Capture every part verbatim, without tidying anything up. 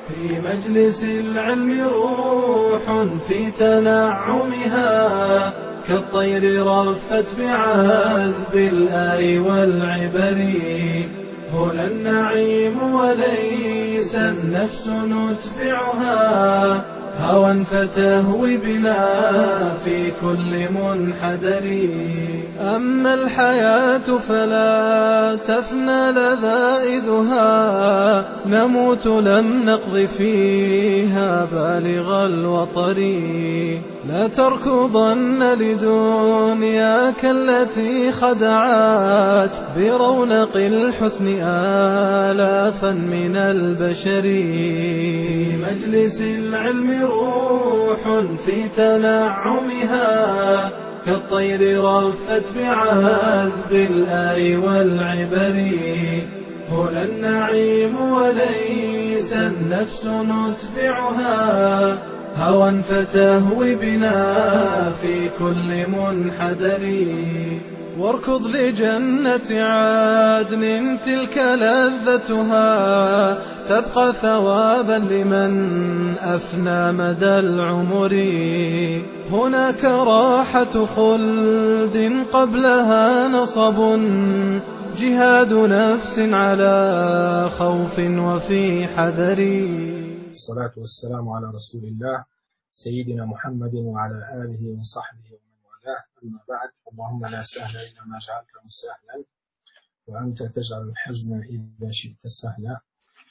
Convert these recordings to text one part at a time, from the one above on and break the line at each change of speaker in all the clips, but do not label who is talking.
في مجلس العلم روح في تنعمها، كالطير رفت بعذب الآي والعبر. هنا النعيم وليس النفس ندفعها، هوى فتهوي بنا في كل منحدر. أما الحياة فلا تفنى لذائذها، نموت لم نقض فيها بالغ الوطر. لا تركضن لدنياك التي خدعت برونق الحسن آلافا من البشر. في مجلس العلم روح في تنعمها، كالطير رفت بعذب الآي والعبر. هنا النعيم وليس النفس ندفعها، هوى فتهوي بنا في كل منحدر. واركض لجنة عدن تلك لذتها، تبقى ثوابا لمن أفنى مدى العمر. هناك راحة خلد قبلها نصب، جهاد نفس على خوف وفي حذر.
الصلاة والسلام على رسول الله سيدنا محمد وعلى آله وصحبه ومن والاه، أما بعد. اللهم لا سهل إلا ما جعلته سهلا، وأنت تجعل الحزن إذا شئت سهلا.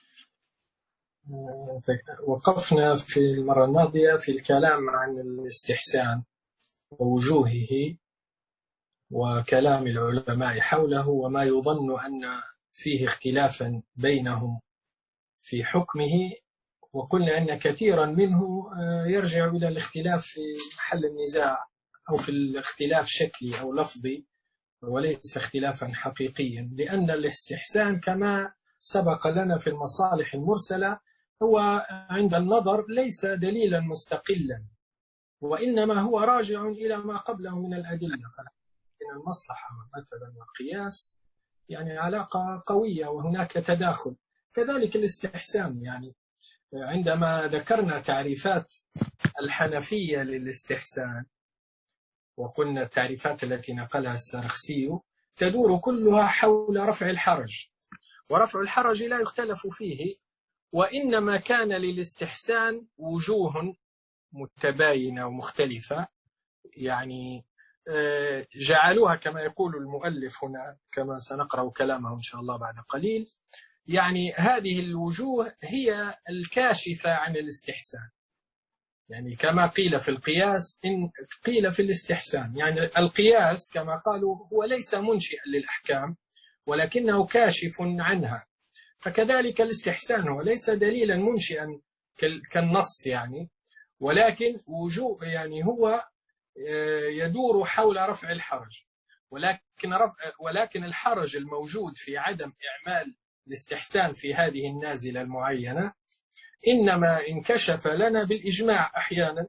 وقفنا في المرة الماضية في الكلام عن الاستحسان ووجوهه وكلام العلماء حوله، وما يظن أن فيه اختلافا بينهم في حكمه. وقلنا أن كثيرا منه يرجع إلى الاختلاف في محل النزاع، أو في الاختلاف شكلي أو لفظي، وليس اختلافا حقيقيا، لأن الاستحسان كما سبق لنا في المصالح المرسلة هو عند النظر ليس دليلا مستقلا، وإنما هو راجع إلى ما قبله من الأدلة. فإن المصلحة مثلا والقياس يعني علاقة قوية وهناك تداخل. كذلك الاستحسان، يعني عندما ذكرنا تعريفات الحنفية للاستحسان، وقلنا التعريفات التي نقلها السرخسي تدور كلها حول رفع الحرج، ورفع الحرج لا يختلف فيه، وإنما كان للاستحسان وجوه متباينة ومختلفة، يعني جعلوها كما يقول المؤلف هنا كما سنقرأ كلامه إن شاء الله بعد قليل. يعني هذه الوجوه هي الكاشفة عن الاستحسان، يعني كما قيل في القياس إن قيل في الاستحسان. يعني القياس كما قالوا هو ليس منشئا للأحكام ولكنه كاشف عنها، فكذلك الاستحسان هو ليس دليلا منشئا كالنص يعني، ولكن وجوه يعني هو يدور حول رفع الحرج. ولكن رفع ولكن الحرج الموجود في عدم إعمال الاستحسان في هذه النازلة المعينة إنما انكشف لنا بالإجماع أحيانا،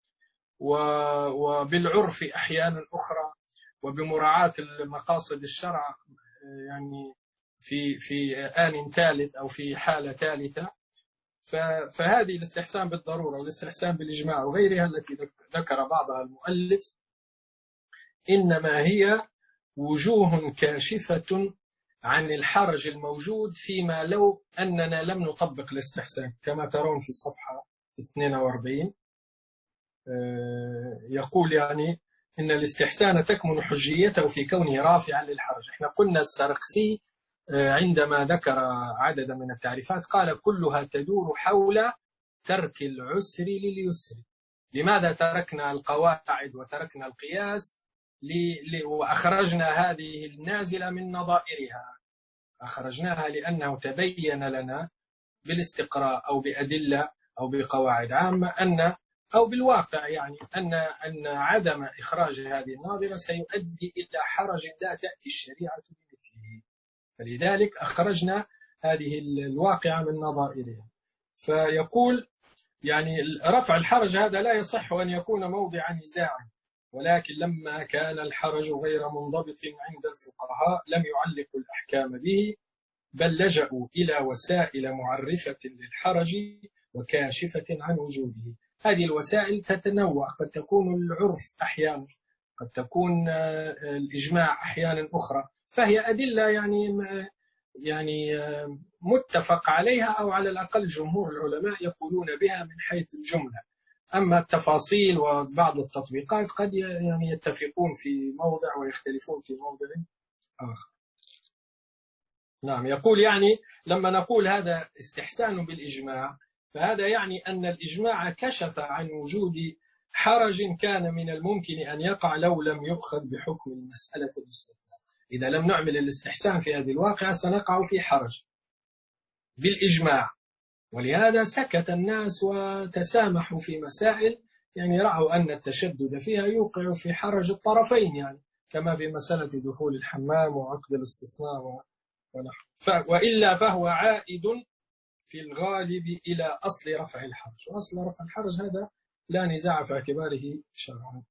وبالعرف أحيانا أخرى، وبمراعاة المقاصد الشرع يعني في في آن ثالث أو في حالة ثالثة. فهذه الاستحسان بالضرورة والاستحسان بالإجماع وغيرها التي ذكر بعضها المؤلف إنما هي وجوه كاشفة عن الحرج الموجود فيما لو أننا لم نطبق الاستحسان. كما ترون في صفحة اثنين وأربعين يقول يعني إن الاستحسان تكمن حجيته في كونه رافعا للحرج. احنا قلنا السرخسي عندما ذكر عددا من التعريفات قال كلها تدور حول ترك العسر لليسر. لماذا تركنا القواعد وتركنا القياس وأخرجنا هذه النازلة من نظائرها؟ أخرجناها لأنه تبين لنا بالاستقراء أو بأدلة أو بقواعد عامة أن أو بالواقع يعني أن أن عدم إخراج هذه الناظرة سيؤدي إلى حرج لا تأتي الشريعة بمثله، فلذلك أخرجنا هذه الواقعة من نظائرها. فيقول يعني رفع الحرج هذا لا يصح أن يكون موضع نزاع، ولكن لما كان الحرج غير منضبط عند الفقهاء لم يعلقوا الأحكام به، بل لجأوا إلى وسائل معرفة للحرج وكاشفة عن وجوده. هذه الوسائل تتنوع، قد تكون العرف أحيانا، قد تكون الإجماع أحيانا أخرى، فهي أدلة يعني يعني متفق عليها، أو على الأقل جمهور العلماء يقولون بها من حيث الجملة. أما التفاصيل وبعض التطبيقات قد يعني يتفقون في موضع ويختلفون في موضع آخر. نعم، يقول يعني لما نقول هذا استحسان بالإجماع، فهذا يعني أن الإجماع كشف عن وجود حرج كان من الممكن أن يقع لو لم يؤخذ بحكم المسألة المستثنى. إذا لم نعمل الاستحسان في هذه الواقعة سنقع في حرج بالإجماع، ولهذا سكت الناس وتسامحوا في مسائل يعني رأوا أن التشدد فيها يوقع في حرج الطرفين، يعني كما في مسألة دخول الحمام وعقد الاستصناع ونحو. وإلا فهو عائد في الغالب إلى أصل رفع الحرج، وأصل رفع الحرج هذا لا نزاع في اعتباره شرعا.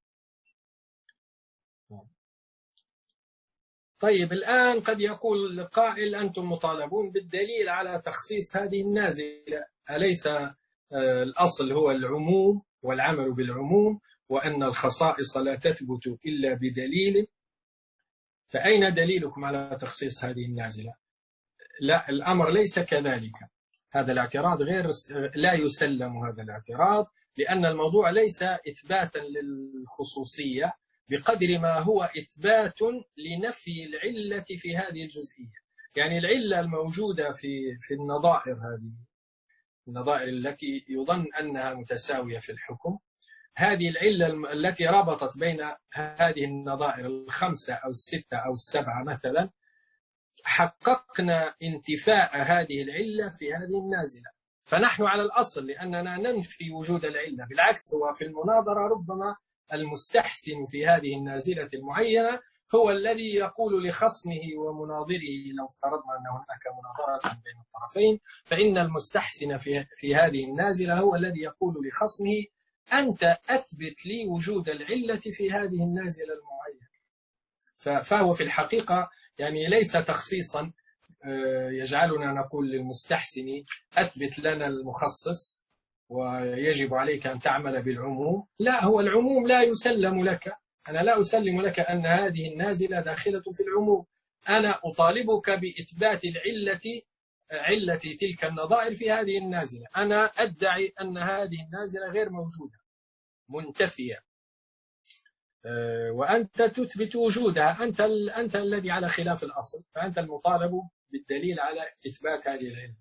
طيب، الآن قد يقول قائل أنتم مطالبون بالدليل على تخصيص هذه النازلة، أليس الأصل هو العموم والعمل بالعموم، وأن الخصائص لا تثبت إلا بدليل، فأين دليلكم على تخصيص هذه النازلة؟ لا، الأمر ليس كذلك. هذا الاعتراض غير لا يسلم هذا الاعتراض، لأن الموضوع ليس إثباتا للخصوصية بقدر ما هو إثبات لنفي العلة في هذه الجزئية. يعني العلة الموجودة في في النظائر، هذه النظائر التي يظن أنها متساوية في الحكم، هذه العلة التي ربطت بين هذه النظائر الخمسة أو الستة أو السبعة مثلا، حققنا انتفاء هذه العلة في هذه النازلة، فنحن على الأصل لأننا ننفي وجود العلة. بالعكس، هو في المناظرة ربما المستحسن في هذه النازلة المعينة هو الذي يقول لخصمه ومناظره، لو افترضنا أن هناك مناظرة بين الطرفين، فإن المستحسن في, في هذه النازلة هو الذي يقول لخصمه أنت أثبت لي وجود العلة في هذه النازلة المعينة. فهو في الحقيقة يعني ليس تخصيصا يجعلنا نقول للمستحسن أثبت لنا المخصص ويجب عليك أن تعمل بالعموم. لا، هو العموم لا يسلم لك، أنا لا أسلم لك أن هذه النازلة داخلة في العموم، أنا أطالبك بإثبات العلة، علة تلك النظائر في هذه النازلة. أنا أدعي أن هذه النازلة غير موجودة منتفية، وأنت تثبت وجودها، أنت أنت الذي على خلاف الأصل، فأنت المطالب بالدليل على إثبات هذه العلة.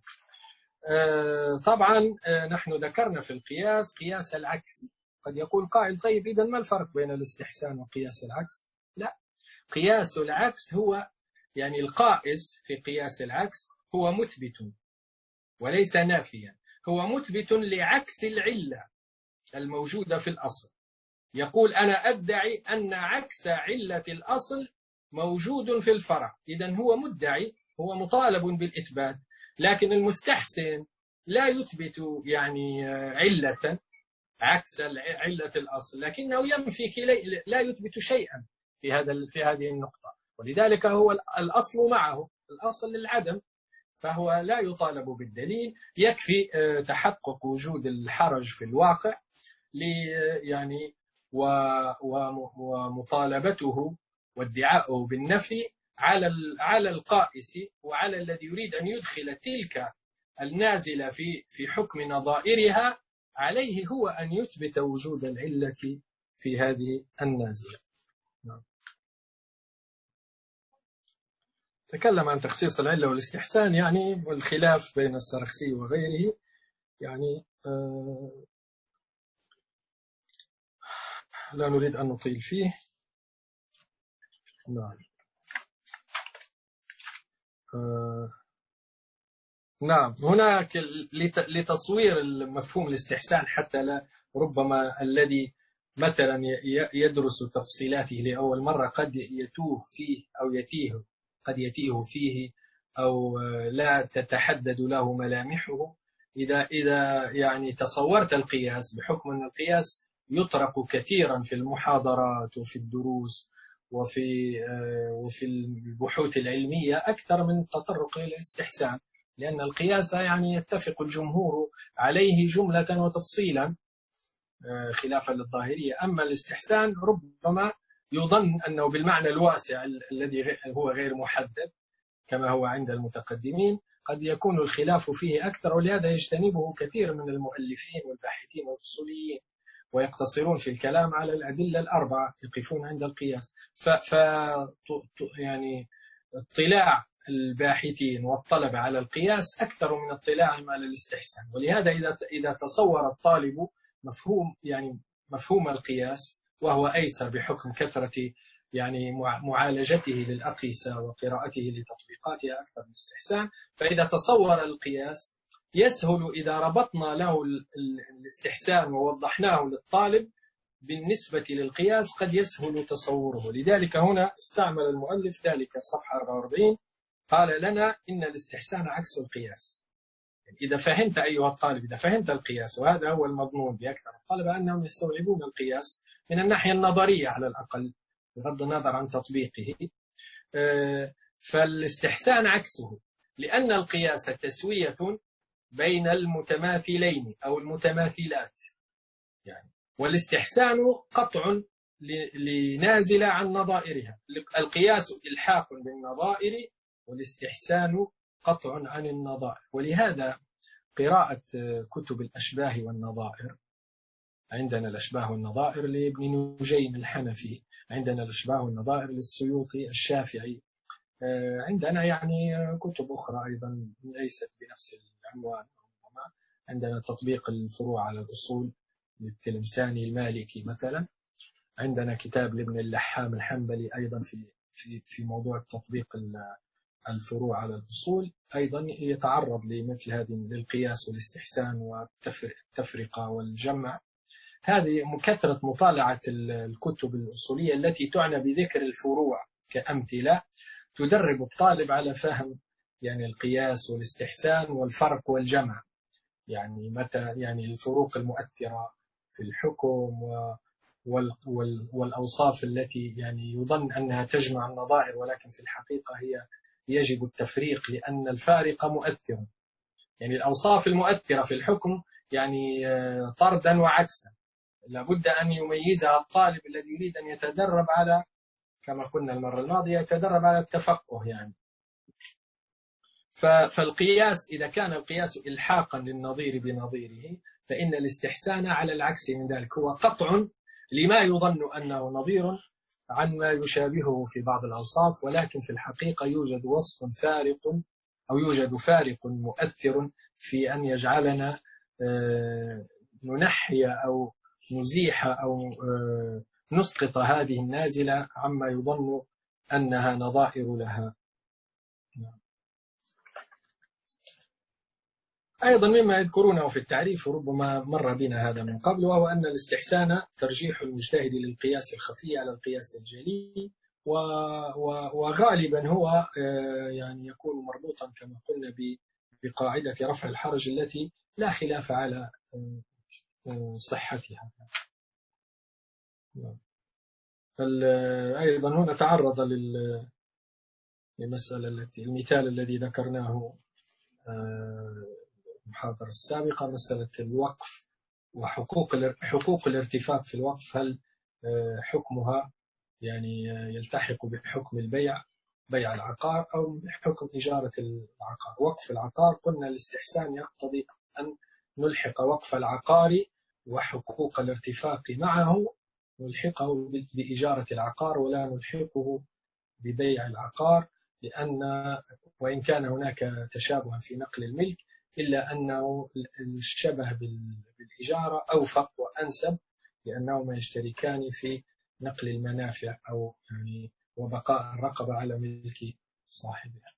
طبعا نحن ذكرنا في القياس قياس العكس. قد يقول قائل طيب إذا ما الفرق بين الاستحسان وقياس العكس؟ لا، قياس العكس هو يعني القائس في قياس العكس هو مثبت وليس نافيا، هو مثبت لعكس العلة الموجودة في الأصل. يقول أنا أدعي أن عكس علة الأصل موجود في الفرع، إذن هو مدعي، هو مطالب بالإثبات. لكن المستحسن لا يثبت يعني علة عكس علة الأصل، لكنه ينفي لا يثبت شيئا في هذا في هذه النقطة، ولذلك هو الأصل معه، الأصل للعدم، فهو لا يطالب بالدليل، يكفي تحقق وجود الحرج في الواقع يعني ومطالبته وادعاؤه بالنفي على على القائس وعلى الذي يريد أن يدخل تلك النازلة في في حكم نظائرها، عليه هو أن يثبت وجود العلة في هذه النازلة. تكلم عن تخصيص العلة والاستحسان يعني والخلاف بين السرخسي وغيره، يعني آه لا نريد أن نطيل فيه. نعم. آه نعم، هناك لتصوير المفهوم الاستحسان حتى لا ربما الذي مثلا يدرس تفصيلاته لأول مرة قد يتوه فيه أو يتيه قد يتيه فيه أو لا تتحدد له ملامحه. إذا إذا يعني تصورت القياس، بحكم أن القياس يطرق كثيرا في المحاضرات وفي الدروس وفي وفي البحوث العلمية أكثر من التطرق إلى الاستحسان، لأن القياس يعني يتفق الجمهور عليه جملة وتفصيلا خلافا للظاهرية. أما الاستحسان ربما يظن أنه بالمعنى الواسع الذي هو غير محدد كما هو عند المتقدمين، قد يكون الخلاف فيه أكثر، ولهذا يجتنبه كثير من المؤلفين والباحثين والأصوليين، ويقتصرون في الكلام على الأدلة الأربعة، يقفون عند القياس. ف, ف يعني اطلاع الباحثين والطلبة على القياس أكثر من اطلاعهم على الاستحسان. ولهذا إذا إذا تصور الطالب مفهوم يعني مفهوم القياس، وهو أيسر بحكم كثرة يعني معالجته للأقيسة وقراءته لتطبيقاتها أكثر من الاستحسان، فإذا تصور القياس يسهل إذا ربطنا له الاستحسان ووضحناه للطالب بالنسبة للقياس قد يسهل تصوره. لذلك هنا استعمل المؤلف ذلك الصفحة أربعة وأربعين، قال لنا إن الاستحسان عكس القياس. يعني إذا فهمت أيها الطالب، إذا فهمت القياس، وهذا هو المضمون بأكثر الطلبة أنهم يستوعبون القياس من الناحية النظرية على الأقل بغض النظر عن تطبيقه، فالاستحسان عكسه، لأن القياس تسوية بين المتماثلين أو المتماثلات يعني، والاستحسان قطع لنازلة عن نظائرها. القياس إلحاق بالنظائر، والاستحسان قطع عن النظائر. ولهذا قراءة كتب الأشباه والنظائر، عندنا الأشباه والنظائر لابن نجيم الحنفي، عندنا الأشباه والنظائر للسيوطي الشافعي، عندنا يعني كتب أخرى أيضا ليست بنفس العنوان، عندنا تطبيق الفروع على الأصول للتلمساني المالكي مثلا، عندنا كتاب لابن اللحام الحنبلي أيضا في في في موضوع تطبيق الفروع على الأصول، أيضا يتعرض لمثل هذه للقياس والاستحسان والتفرقة والجمع. هذه كثرة مطالعة الكتب الأصولية التي تعنى بذكر الفروع كأمثلة تدرب الطالب على فهم يعني القياس والاستحسان والفرق والجمع، يعني متى يعني الفروق المؤثرة في الحكم والأوصاف التي يعني يظن أنها تجمع النظائر، ولكن في الحقيقة هي يجب التفريق لأن الفارق مؤثر. يعني الأوصاف المؤثرة في الحكم يعني طردا وعكسا، لابد أن يميزها الطالب الذي يريد أن يتدرب على، كما قلنا المرة الماضية، يتدرب على التفقه يعني. فالقياس إذا كان القياس إلحاقا للنظير بنظيره، فإن الاستحسان على العكس من ذلك هو قطع لما يظن أنه نظير عن ما يشابهه في بعض الأوصاف، ولكن في الحقيقة يوجد وصف فارق أو يوجد فارق مؤثر في أن يجعلنا ننحي أو نزيح أو نسقط هذه النازلة عما يظن أنها نظائر لها. أيضا مما يذكرونه في التعريف ربما مر بنا هذا من قبل، وهو أن الاستحسان ترجيح المجتهد للقياس الخفي على القياس الجلي، وغالبا هو يعني يكون مربوطا كما قلنا بقاعدة رفع الحرج التي لا خلاف على صحتها. أيضا هنا تعرض للمسألة التي المثال الذي ذكرناه المحاضرة السابقة، مسألة الوقف وحقوق حقوق الارتفاق في الوقف، هل حكمها يعني يلتحق بحكم البيع بيع العقار أو بحكم إجارة العقار؟ وقف العقار قلنا الاستحسان يقتضي أن نلحق وقف العقار وحقوق الارتفاق معه، نلحقه بإجارة العقار ولا نلحقه ببيع العقار، لأن وإن كان هناك تشابه في نقل الملك إلا أنه الشبه بالإجارة أوفق وأنسب، لأنهما يشتركان في نقل المنافع أو يعني وبقاء الرقبة على ملك صاحبها.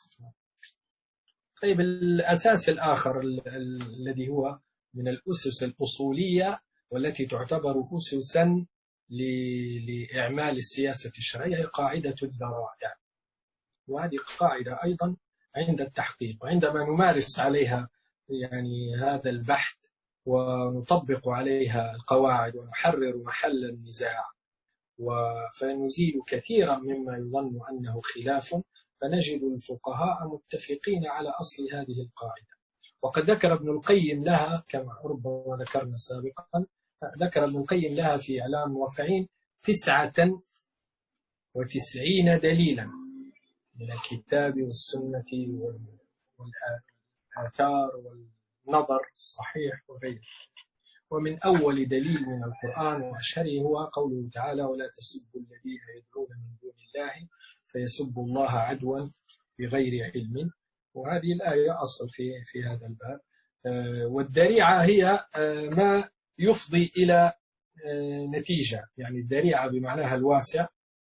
طيب الأساس الآخر الذي هو من الأسس الأصولية والتي تعتبر أسسا لإعمال السياسة الشرعية هي قاعدة الذرائع، وهذه قاعدة أيضا عند التحقيق، وعندما نمارس عليها يعني هذا البحث ونطبق عليها القواعد ونحرر محل النزاع فنزيل كثيرا مما يظن أنه خلاف، فنجد الفقهاء متفقين على أصل هذه القاعدة. وقد ذكر ابن القيم لها كما ربما ذكرنا سابقا، ذكر ابن القيم لها في إعلام الموقعين تسعة وتسعين دليلا من الكتاب والسنة والآثار والنظر الصحيح وغيره. ومن أول دليل من القرآن وأشهره هو قوله تعالى: ولا تسبوا الذين يدعون من دون الله فيسبوا الله عدوا بغير علم. وهذه الآية أصل في في هذا الباب. والذريعة هي ما يفضي إلى نتيجة، يعني الذريعة بمعناها الواسع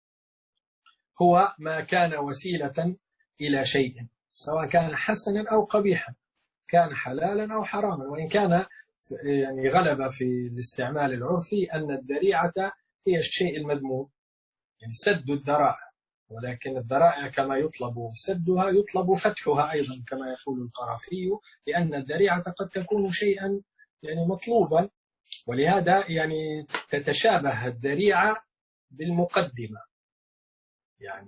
هو ما كان وسيلة إلى شيء، سواء كان حسنا أو قبيحا، كان حلالا أو حراما. وإن كان يعني غلب في الاستعمال العرفي أن الذريعة هي الشيء المذموم، يعني سد الذرائع، ولكن الذرائع كما يطلب سدها يطلب فتحها أيضا كما يقول القرافي، لأن الذريعة قد تكون شيئا يعني مطلوبا، ولهذا يعني تتشابه الذريعة بالمقدمة، يعني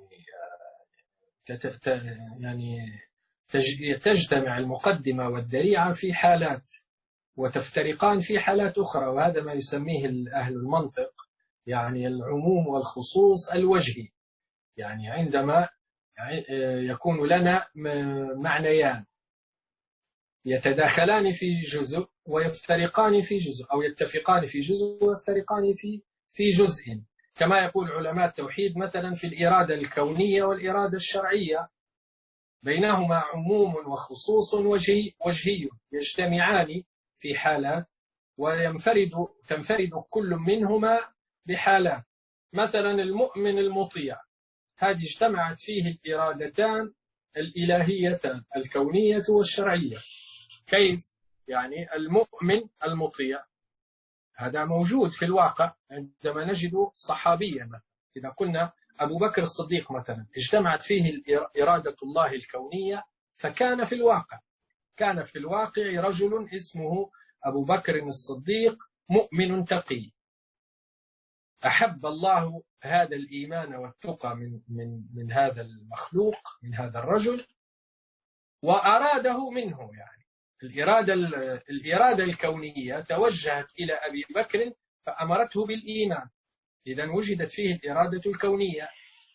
يعني تجتمع المقدمة والذريعة في حالات وتفترقان في حالات أخرى، وهذا ما يسميه أهل المنطق يعني العموم والخصوص الوجهي. يعني عندما يكون لنا معنيان يتداخلان في جزء ويفترقان في جزء، أو يتفقان في جزء ويفترقان في في جزء، كما يقول علماء التوحيد مثلا في الإرادة الكونية والإرادة الشرعية، بينهما عموم وخصوص وجهي وجهي يجتمعان في حالات وينفرد تنفرد كل منهما بحالات. مثلا المؤمن المطيع، هذه اجتمعت فيه الإرادتان الإلهيتان الكونية والشرعية. كيف؟ يعني المؤمن المطيع هذا موجود في الواقع عندما نجد صحابيا مثلا، إذا قلنا أبو بكر الصديق مثلا اجتمعت فيه إرادة الله الكونية، فكان في الواقع كان في الواقع رجل اسمه أبو بكر الصديق مؤمن تقي، أحب الله هذا الإيمان والتقى من من من هذا المخلوق، من هذا الرجل، وأراده منه. يعني الإرادة الإرادة الكونية توجهت إلى أبي بكر فأمرته بالإيمان، إذن وجدت فيه الإرادة الكونية.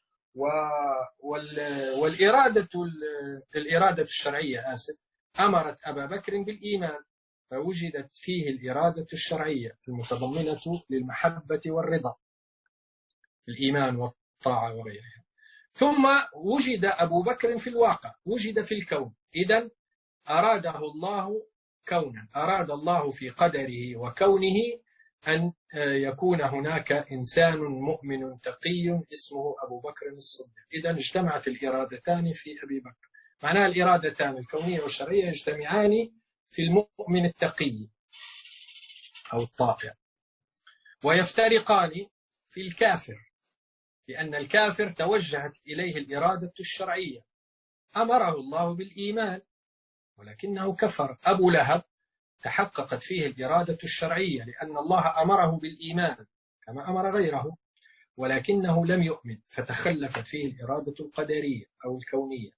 والإرادة الإرادة الشرعية آسف أمرت أبا بكر بالإيمان، فوجدت فيه الإرادة الشرعية المتضمنة للمحبة والرضا، الإيمان والطاعة وغيرها. ثم وجد أبو بكر في الواقع، وجد في الكون، إذن أراده الله كونا، أراد الله في قدره وكونه أن يكون هناك إنسان مؤمن تقي اسمه أبو بكر الصديق. إذن اجتمعت الإرادتان في أبي بكر، معناها الإرادتان الكونية والشرعية يجتمعان في المؤمن التقي أو الطائع، ويفترقان في الكافر، لأن الكافر توجهت إليه الإرادة الشرعية، أمره الله بالإيمان ولكنه كفر. أبو لهب تحققت فيه الإرادة الشرعية لأن الله أمره بالإيمان كما أمر غيره، ولكنه لم يؤمن فتخلفت فيه الإرادة القدرية أو الكونية.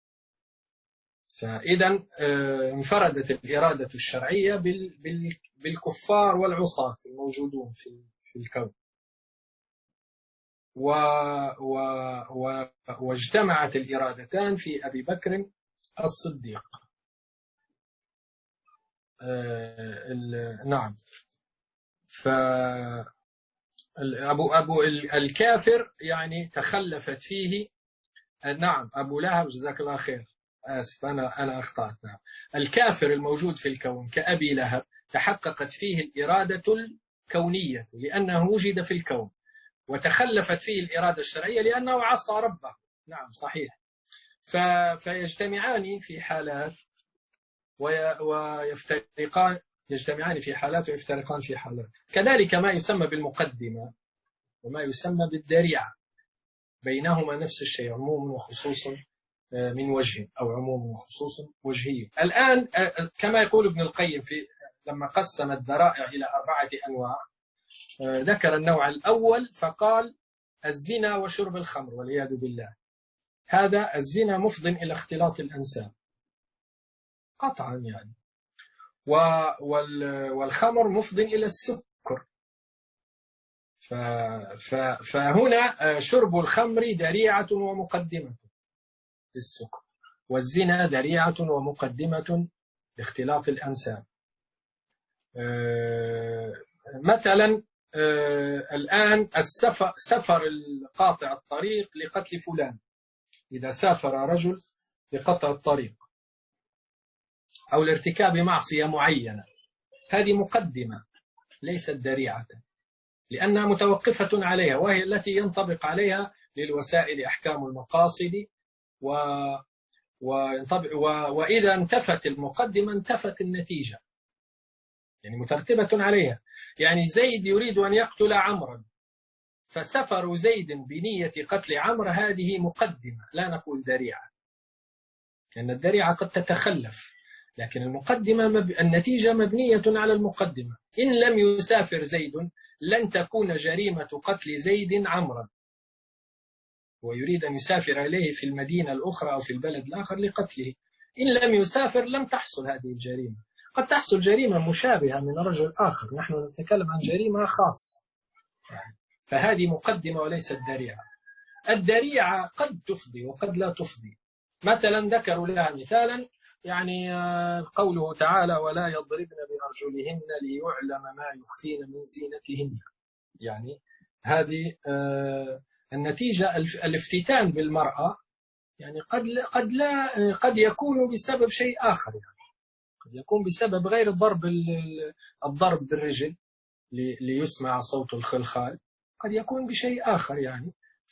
فإذا انفردت الإرادة الشرعية بالكفار والعصاة الموجودون في الكون، و و و واجتمعت الإرادتان في أبي بكر الصديق. آه نعم. فأبو أبو الكافر يعني تخلفت فيه. نعم أبو لهب جزاك الله خير، آسف أنا أنا أخطأت. نعم الكافر الموجود في الكون كأبي لهب تحققت فيه الإرادة الكونية لأنه وجد في الكون، وتخلفت فيه الإرادة الشرعية لأنه عصى ربه. نعم صحيح. فيجتمعان في حالات ويفترقان، يجتمعان في حالات ويفترقان في حالات. كذلك ما يسمى بالمقدمة وما يسمى بالذريعة، بينهما نفس الشيء، عموم وخصوص من وجه أو عموم وخصوص وجهي. الآن كما يقول ابن القيم في لما قسم الذرائع إلى أربعة أنواع، ذكر النوع الأول فقال الزنا وشرب الخمر والعياذ بالله، هذا الزنا مفض إلى اختلاط الأنساب قطعا يعني. والخمر مفض إلى السكر. فهنا شرب الخمر ذريعة ومقدمة للسكر، والزنا ذريعة ومقدمة لاختلاط الأنساب. مثلا الآن السفر سفر قاطع الطريق لقتل فلان، إذا سافر رجل لقطع الطريق أو لارتكاب معصية معينة، هذه مقدمة ليست ذريعة، لأنها متوقفة عليها، وهي التي ينطبق عليها للوسائل أحكام المقاصد، و... وينطبق... و... وإذا انتفت المقدمة انتفت النتيجة، يعني مترتبة عليها. يعني زيد يريد أن يقتل عمرا، فسفر زيد بنية قتل عمرو هذه مقدمة، لا نقول ذريعة، لأن الذريعة قد تتخلف، لكن المقدمة مب... النتيجة مبنية على المقدمة. إن لم يسافر زيد لن تكون جريمة قتل زيد عمرا، ويريد أن يسافر إليه في المدينة الأخرى أو في البلد الآخر لقتله. إن لم يسافر لم تحصل هذه الجريمة. قد تحصل جريمة مشابهة من رجل آخر، نحن نتكلم عن جريمة خاصة، فهذه مقدمة وليست ذريعة. الذريعة قد تفضي وقد لا تفضي. مثلا ذكروا لها مثالا، يعني قوله تعالى ولا يضربن بأرجلهن ليعلم ما يخفين من زينتهن، يعني هذه النتيجة الافتتان بالمرأة، يعني قد قد لا قد يكون بسبب شيء آخر، يعني قد يكون بسبب غير الضرب الضرب بالرجل ليسمع صوت الخلخال، قد يكون بشيء آخر يعني.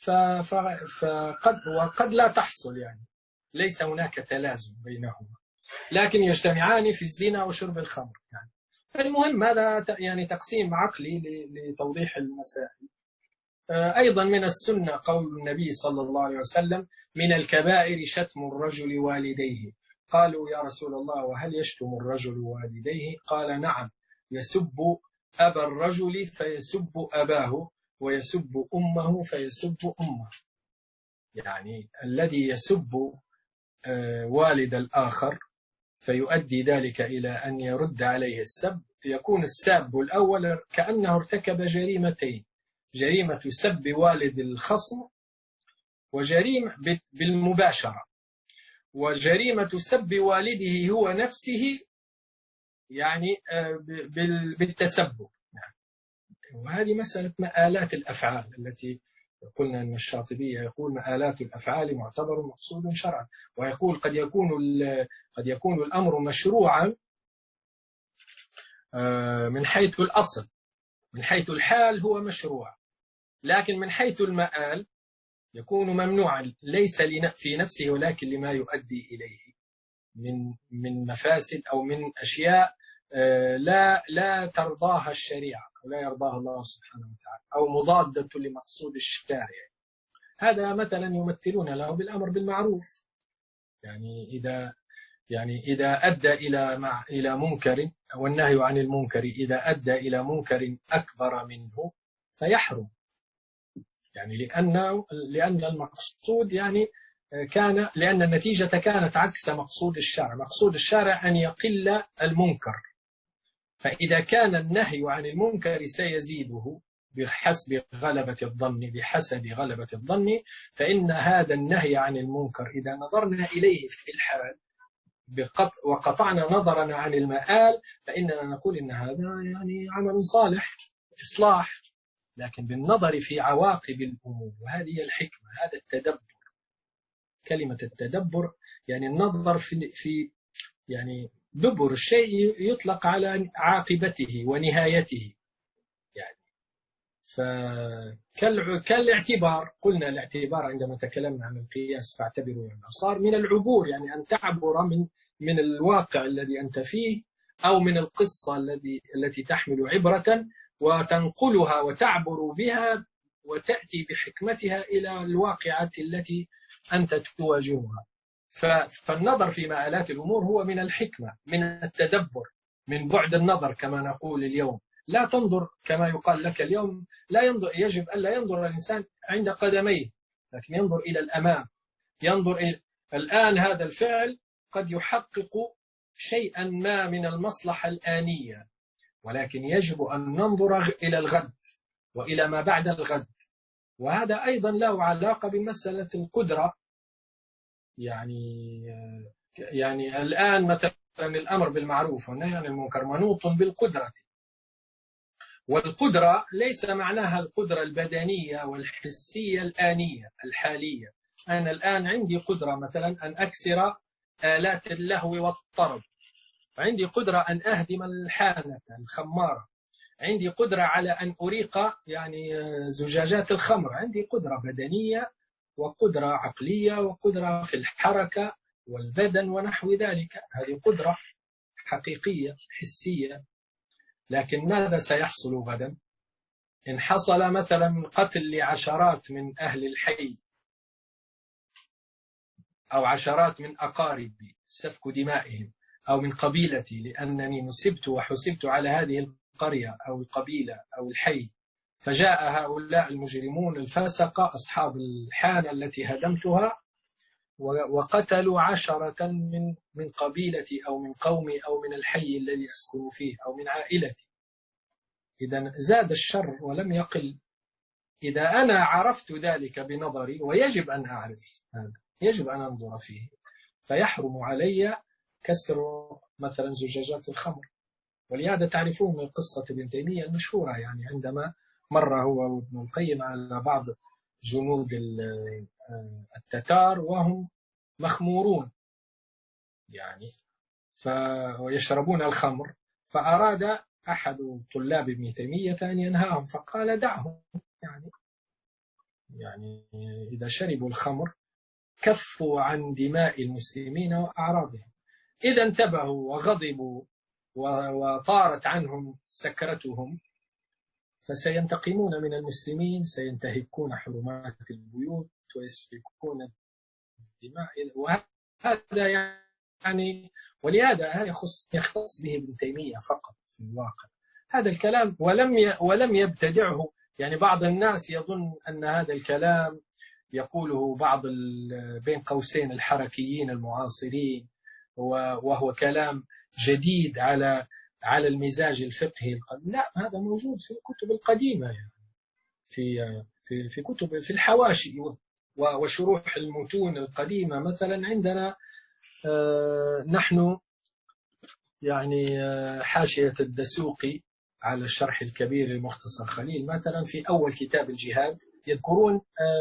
فقد وقد لا تحصل، يعني ليس هناك تلازم بينهما، لكن يجتمعان في الزنا وشرب الخمر يعني. فالمهم هذا يعني تقسيم عقلي لتوضيح المسائل. أيضا من السنة قول النبي صلى الله عليه وسلم من الكبائر شتم الرجل والديه. قالوا يا رسول الله وهل يشتم الرجل والديه؟ قال نعم، يسب أبا الرجل فيسب أباه، ويسب أمه فيسب أمه. يعني الذي يسب والد الآخر فيؤدي ذلك إلى أن يرد عليه السب، يكون الساب الأول كأنه ارتكب جريمتين: جريمة سب والد الخصم، وجريمة بالمباشرة، وجريمة سب والده هو نفسه يعني بالتسبب. وهذه مسألة مآلات الأفعال التي قلنا أن الشاطبي يقول مآلات الأفعال معتبر مقصود شرعا، ويقول قد يكون قد يكون الأمر مشروعا من حيث الأصل، من حيث الحال هو مشروع، لكن من حيث المآل يكون ممنوعا، ليس في نفسه ولكن لما يؤدي إليه من من مفاسد أو من أشياء لا لا ترضاها الشريعة ولا يرضاها الله سبحانه وتعالى، أو مضادة لمقصود الشارع. هذا مثلا يمثلون له بالأمر بالمعروف، يعني إذا يعني إذا أدى إلى مع إلى منكر، والنهي عن المنكر إذا أدى إلى منكر أكبر منه فيحرم، يعني لأنه لأن المقصود يعني كان لأن النتيجة كانت عكس مقصود الشارع. مقصود الشارع أن يقل المنكر، فإذا كان النهي عن المنكر سيزيده بحسب غلبة الظن بحسب غلبة الظن فإن هذا النهي عن المنكر إذا نظرنا إليه في الحال وقطعنا نظرنا عن المآل فإننا نقول إن هذا يعني عمل صالح إصلاح، لكن بالنظر في عواقب الأمور، وهذه الحكمة، هذا التدبر. كلمة التدبر يعني النظر في في يعني دبر الشيء يطلق على عاقبته ونهايته، يعني فكالاعتبار. قلنا الاعتبار عندما تكلمنا عن القياس فاعتبروا يعني صار من العبور، يعني أن تعبر من من الواقع الذي أنت فيه أو من القصة الذي التي تحمل عبرة وتنقلها وتعبر بها وتأتي بحكمتها إلى الواقعة التي أنت تواجهها. فالنظر في مآلات الأمور هو من الحكمة، من التدبر، من بعد النظر كما نقول اليوم. لا تنظر كما يقال لك اليوم، لا ينظر، يجب أن لا ينظر الإنسان عند قدميه، لكن ينظر إلى الأمام. ينظر إلى الآن هذا الفعل قد يحقق شيئا ما من المصلحة الآنية، ولكن يجب أن ننظر إلى الغد وإلى ما بعد الغد. وهذا أيضا له علاقة بمسألة القدرة. يعني يعني الآن مثلا الأمر بالمعروف والنهي عن المنكر منوط بالقدرة، والقدرة ليس معناها القدرة البدنية والحسية الآنية الحالية. أنا الآن عندي قدرة مثلا أن أكسر آلات اللهو والطرب، عندي قدرة أن أهدم الحانة الخمارة، عندي قدرة على أن أريق يعني زجاجات الخمر، عندي قدرة بدنية وقدرة عقلية وقدرة في الحركة والبدن ونحو ذلك. هذه قدرة حقيقية حسية. لكن ماذا سيحصل غدا إن حصل مثلا قتل لعشرات من أهل الحي أو عشرات من أقاربي، سفك دمائهم، أو من قبيلتي لأنني نسبت وحسبت على هذه القرية أو القبيلة أو الحي، فجاء هؤلاء المجرمون الفاسقة أصحاب الحانة التي هدمتها وقتلوا عشرة من من قبيلتي أو من قومي أو من الحي الذي أسكن فيه أو من عائلتي. إذا زاد الشر ولم يقل. إذا أنا عرفت ذلك بنظري، ويجب أن أعرف هذا، يجب أن أنظر فيه، فيحرم علي كسر مثلا زجاجات الخمر. ولهذا تعرفون من قصة ابن تيمية المشهورة، يعني عندما مر هو وابن القيم على بعض جنود التتار وهم مخمورون يعني فيشربون الخمر، فأراد أحد طلاب ابن تيمية أن ينهاهم، فقال دعهم، يعني يعني إذا شربوا الخمر كفوا عن دماء المسلمين وأعراضهم. إذا انتبهوا وغضبوا وطارت عنهم سكرتهم فسينتقمون من المسلمين، سينتهكون حرمات البيوت ويسفكون الدماء. وهذا يعني ولهذا هذا يخص يختص به ابن تيمية فقط في الواقع هذا الكلام، ولم ولم يبتدعه. يعني بعض الناس يظن أن هذا الكلام يقوله بعض بين قوسين الحركيين المعاصرين، وهو كلام جديد على على المزاج الفقهي. لا، هذا موجود في الكتب القديمة، يعني في في في كتب في الحواشي وشروح المتون القديمة. مثلا عندنا نحن يعني حاشية الدسوقي على الشرح الكبير لمختصر خليل مثلا في أول كتاب الجهاد يذكرون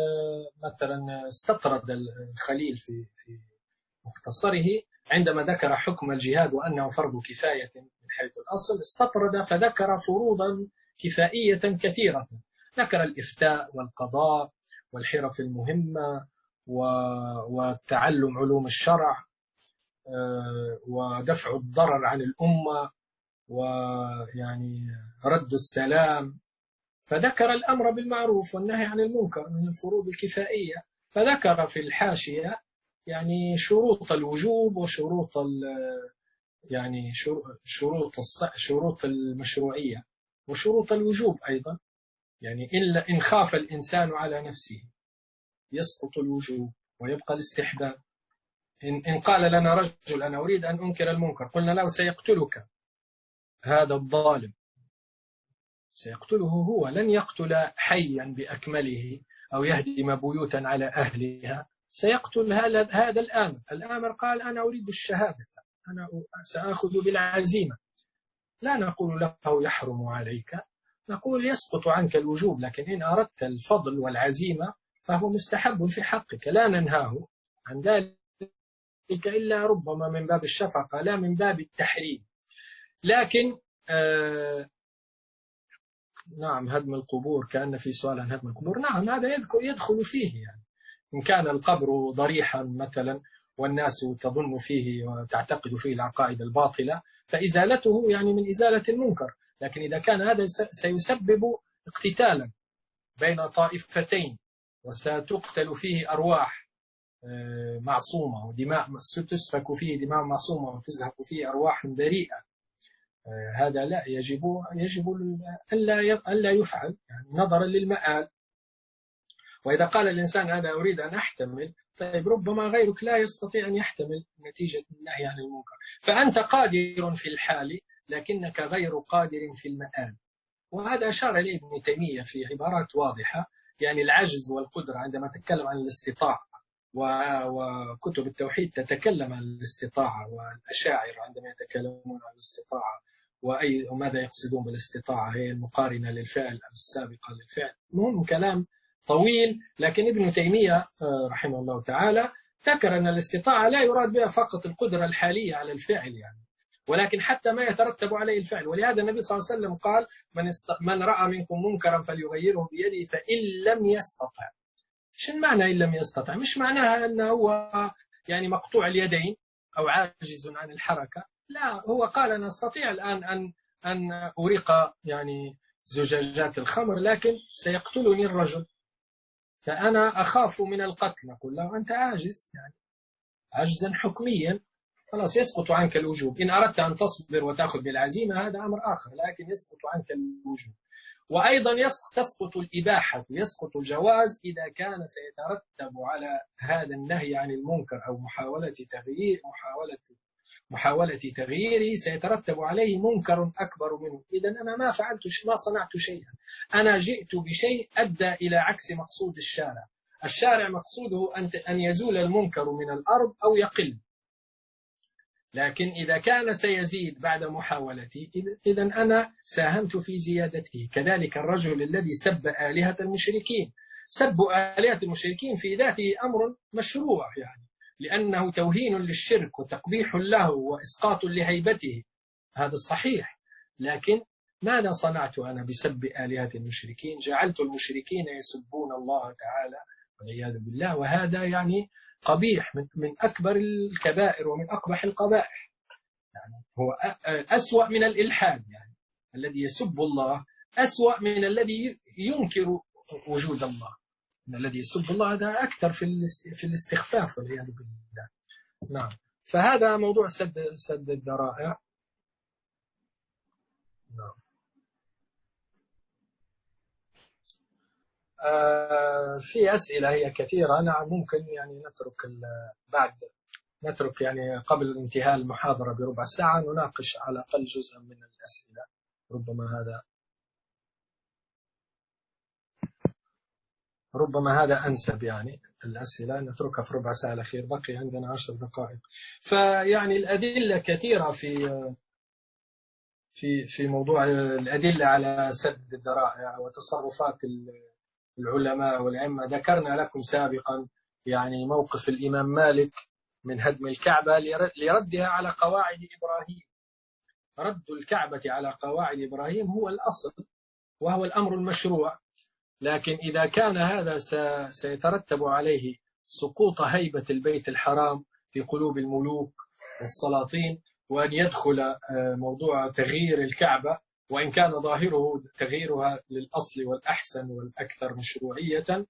مثلا استطرد الخليل في في مختصره عندما ذكر حكم الجهاد وأنه فرض كفاية من حيث الأصل، استطرد فذكر فروضا كفائية كثيرة، ذكر الإفتاء والقضاء والحرف المهمة وتعلم علوم الشرع ودفع الضرر عن الأمة ويعني رد السلام، فذكر الأمر بالمعروف والنهي عن المنكر من الفروض الكفائية. فذكر في الحاشية يعني شروط الوجوب وشروط يعني شروط شروط المشروعية وشروط الوجوب أيضا. يعني إلا إن خاف الإنسان على نفسه يسقط الوجوب ويبقى الاستحباب. إن إن قال لنا رجل أنا أريد أن أنكر المنكر، قلنا له سيقتلك هذا الظالم، سيقتله هو، لن يقتل حيا بأكمله أو يهدم بيوتا على أهلها، سيقتل هذا الآمر. الآمر قال أنا أريد الشهادة، أنا سأخذ بالعزيمة. لا نقول له يحرم عليك، نقول يسقط عنك الوجوب، لكن إن أردت الفضل والعزيمة فهو مستحب في حقك، لا ننهاه عن ذلك إلا ربما من باب الشفقة لا من باب التحريم. لكن آه نعم هدم القبور، كأن في سؤال عن هدم القبور، نعم هذا يدخل فيه. يعني إن كان القبر ضريحا مثلا والناس تظن فيه وتعتقد فيه العقائد الباطلة فإزالته يعني من إزالة المنكر. لكن إذا كان هذا سيسبب اقتتالا بين طائفتين وستقتل فيه أرواح معصومة ودماء ستسفك فيه دماء معصومة وتزهق فيه أرواح بريئة، هذا لا يجب يجب ألا ألا يفعل، يعني نظرا للمآل. وإذا قال الإنسان أنا أريد أن أحتمل طيب ربما غيرك لا يستطيع أن يحتمل نتيجة النهي عن المنكر، فأنت قادر في الحال لكنك غير قادر في المآل. وهذا أشار إليه ابن تيمية في عبارات واضحة، يعني العجز والقدرة عندما تتكلم عن الاستطاعة، وكتب التوحيد تتكلم عن الاستطاعة، والأشاعرة عندما يتكلمون عن الاستطاعة وأي وماذا يقصدون بالاستطاعة، هي المقارنة للفعل أم السابقة للفعل. المهم كلام طويل، لكن ابن تيمية رحمه الله تعالى ذكر أن الاستطاعة لا يراد بها فقط القدرة الحالية على الفعل يعني، ولكن حتى ما يترتب عليه الفعل. ولهذا النبي صلى الله عليه وسلم قال: من, است... من رأى منكم منكرا فليغيره بيده فإن لم يستطع. شو المعنى إن لم يستطع؟ مش معناها أنه هو يعني مقطوع اليدين أو عاجز عن الحركة، لا، هو قال أنا أستطيع الآن أن أن أريق يعني زجاجات الخمر، لكن سيقتلني الرجل فأنا أخاف من القتل. نقول له أنت عاجز، يعني عجزا حكميا، خلاص يسقط عنك الوجوب. إن أردت أن تصبر وتأخذ بالعزيمة هذا أمر آخر، لكن يسقط عنك الوجوب. وأيضا تسقط الإباحة، يسقط الجواز إذا كان سيترتب على هذا النهي عن المنكر أو محاولة تغيير محاولة محاولة تغييره سيترتب عليه منكر أكبر منه. إذا أنا ما فعلت ما صنعت شيئا، أنا جئت بشيء أدى إلى عكس مقصود الشارع. الشارع مقصوده أن يزول المنكر من الأرض أو يقل، لكن إذا كان سيزيد بعد محاولتي إذا أنا ساهمت في زيادته. كذلك الرجل الذي سب آلهة المشركين، سب آلهة المشركين في ذاته أمر مشروع يعني، لأنه توهين للشرك وتقبيح له وإسقاط لهيبته، هذا صحيح. لكن ماذا صنعت أنا بسب آلهة المشركين؟ جعلت المشركين يسبون الله تعالى والعياذ بالله، وهذا يعني قبيح من من أكبر الكبائر ومن أقبح القبائح، يعني هو أسوأ من الإلحاد، يعني الذي يسب الله أسوأ من الذي ينكر وجود الله. من الذي يسب الله هذا أكثر في في الاستخفاف والعياذ بالله. نعم، فهذا موضوع سد سد الذرائع. نعم. آه في أسئلة هي كثيرة. نعم، ممكن يعني نترك بعد نترك يعني قبل انتهاء المحاضرة بربع ساعة نناقش على الأقل جزءا من الأسئلة، ربما هذا ربما هذا أنسب، يعني الأسئلة نتركها في ربع ساعة الأخير، بقي عندنا عشر دقائق. فيعني الأدلة كثيرة في في في موضوع الأدلة على سد الذرائع وتصرفات العلماء والأئمة. ذكرنا لكم سابقا يعني موقف الإمام مالك من هدم الكعبة لردها على قواعد إبراهيم. رد الكعبة على قواعد إبراهيم هو الأصل وهو الأمر المشروع، لكن إذا كان هذا سيترتب عليه سقوط هيبة البيت الحرام في قلوب الملوك والسلاطين، وأن يدخل موضوع تغيير الكعبة وإن كان ظاهره تغييرها للأصل والأحسن والأكثر مشروعية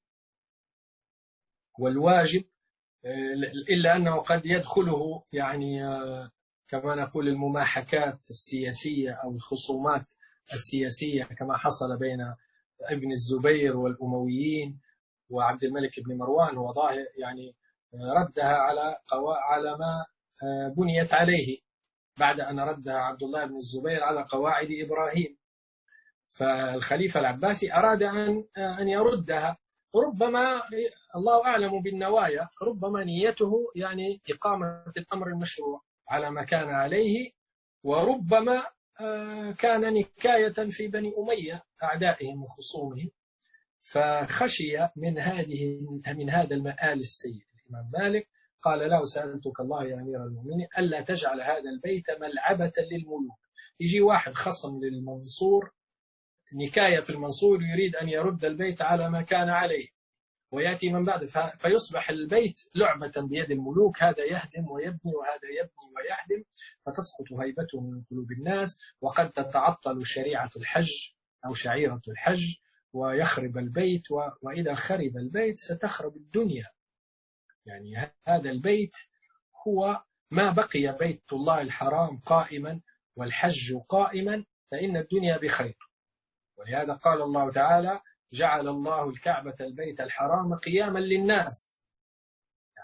والواجب، إلا أنه قد يدخله يعني كما نقول المماحكات السياسية أو الخصومات السياسية، كما حصل بين ابن الزبير والأمويين وعبد الملك بن مروان. هو ظاهر يعني ردها على على ما بنيت عليه بعد أن ردها عبد الله بن الزبير على قواعد إبراهيم. فالخليفة العباسي أراد أن أن يردها، ربما الله أعلم بالنوايا، ربما نيته يعني إقامة الأمر المشروع على ما كان عليه، وربما كان نكاية في بني أمية أعدائهم وخصومهم، فخشي من هذه من هذا المآل السيء. الإمام مالك قال له: سألتك الله يا أمير المؤمنين ألا تجعل هذا البيت ملعبة للملوك. يجي واحد خصم للمنصور نكاية في المنصور يريد أن يرد البيت على ما كان عليه، ويأتي من بعد فيصبح البيت لعبة بيد الملوك، هذا يهدم ويبني وهذا يبني ويهدم، فتسقط هيبته من قلوب الناس، وقد تتعطل شريعة الحج أو شعيرة الحج ويخرب البيت، وإذا خرب البيت ستخرب الدنيا. يعني هذا البيت هو ما بقي بيت الله الحرام قائما والحج قائما فإن الدنيا بخير. ولهذا قال الله تعالى: جعل الله الكعبة البيت الحرام قياما للناس.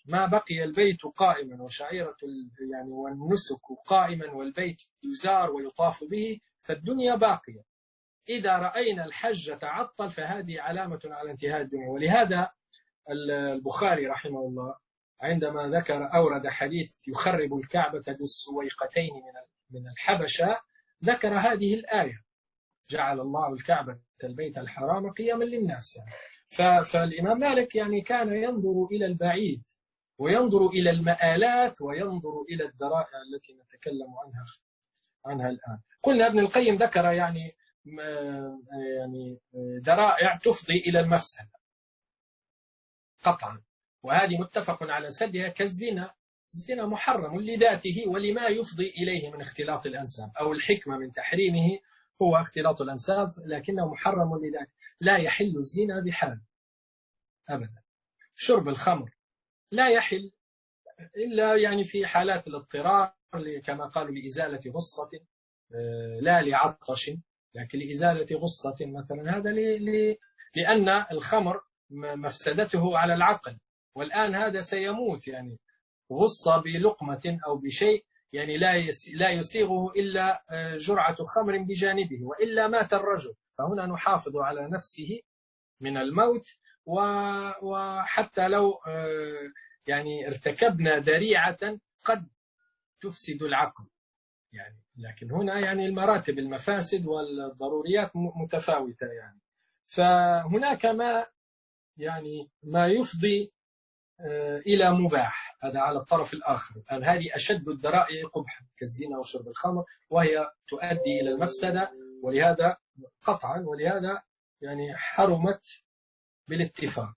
ما بقي البيت قائما وشعيرة يعني والنسك قائما والبيت يزار ويطاف به فالدنيا باقية. إذا رأينا الحج تعطل فهذه علامة على انتهاء الدنيا. ولهذا البخاري رحمه الله عندما ذكر أورد حديث يخرب الكعبة بالسويقتين من الحبشة ذكر هذه الآية: جعل الله الكعبة البيت الحرام قياما للناس. يعني فالإمام مالك يعني كان ينظر إلى البعيد وينظر إلى المآلات وينظر إلى الذرائع التي نتكلم عنها عنها الآن. قلنا ابن القيم ذكر يعني يعني ذرائع تفضي إلى المفسدة قطعا، وهذه متفق على سدها كالزنا. الزنا محرم لذاته ولما يفضي إليه من اختلاط الأنساب، أو الحكمة من تحريمه هو اختلاط الأنساب، لكنه محرم لذاته. لا يحل الزنا بحال أبدا. شرب الخمر لا يحل إلا يعني في حالات الاضطرار، كما قالوا لإزالة غصة لا لعطش، لكن لإزالة غصة مثلا، هذا لأن الخمر مفسدته على العقل، والآن هذا سيموت يعني غصة بلقمة أو بشيء يعني لا لا يسيغه إلا جرعة خمر بجانبه، وإلا مات الرجل. فهنا نحافظ على نفسه من الموت، وحتى لو يعني ارتكبنا ذريعة قد تفسد العقل يعني، لكن هنا يعني المراتب المفاسد والضروريات متفاوتة يعني. فهناك ما يعني ما يفضي إلى مباح، هذا على الطرف الآخر. الآن هذه أشد الذرائع قبحا كالزنا وشرب الخمر، وهي تؤدي إلى المفسدة، ولهذا قطعا ولهذا يعني حرمت بالاتفاق.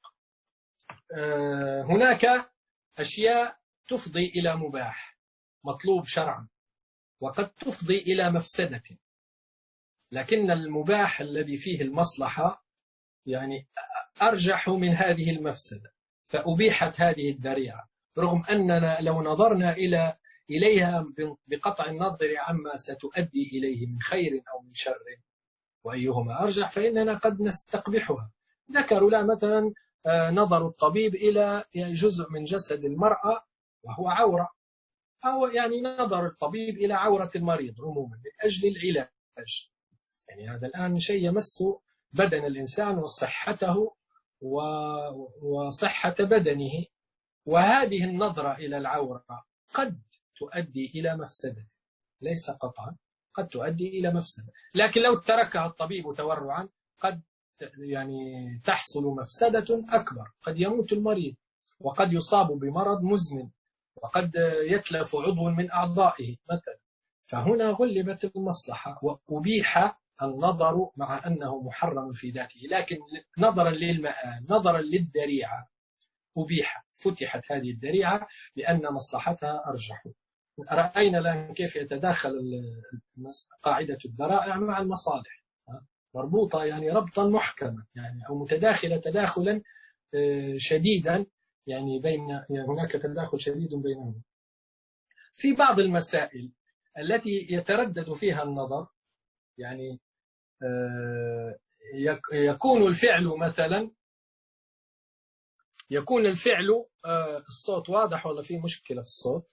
هناك أشياء تفضي إلى مباح مطلوب شرعا، وقد تفضي إلى مفسدة، لكن المباح الذي فيه المصلحة يعني أرجح من هذه المفسدة، فأبيحت هذه الذريعة، رغم أننا لو نظرنا إلى إليها بقطع النظر عما ستؤدي إليه من خير أو من شر وأيهما أرجح فإننا قد نستقبحها. ذكروا لا مثلا نظر الطبيب إلى جزء من جسد المرأة وهو عورة، أو يعني نظر الطبيب إلى عورة المريض عموما من أجل العلاج، يعني هذا الآن شيء يمس بدن الإنسان وصحته وصحة بدنه، وهذه النظرة إلى العورة قد تؤدي إلى مفسدة، ليس قطعا، قد تؤدي إلى مفسدة، لكن لو تركها الطبيب تورعا قد يعني تحصل مفسدة أكبر، قد يموت المريض، وقد يصاب بمرض مزمن، وقد يتلف عضو من أعضائه مثلا. فهنا غلبت المصلحة وأبيح النظر مع أنه محرم في ذاته، لكن نظرا للمآل نظرا للذريعة أبيح، فتحت هذه الذريعة لأن مصلحتها أرجح. رأينا الآن كيف يتداخل قاعدة الذرائع مع المصالح، مربوطة يعني ربطا محكما يعني، أو متداخلة تداخلا شديدا يعني بين يعني هناك تداخل شديد بينهم. في بعض المسائل التي يتردد فيها النظر يعني يكون الفعل مثلا يكون الفعل الصوت واضح ولا في مشكلة في الصوت؟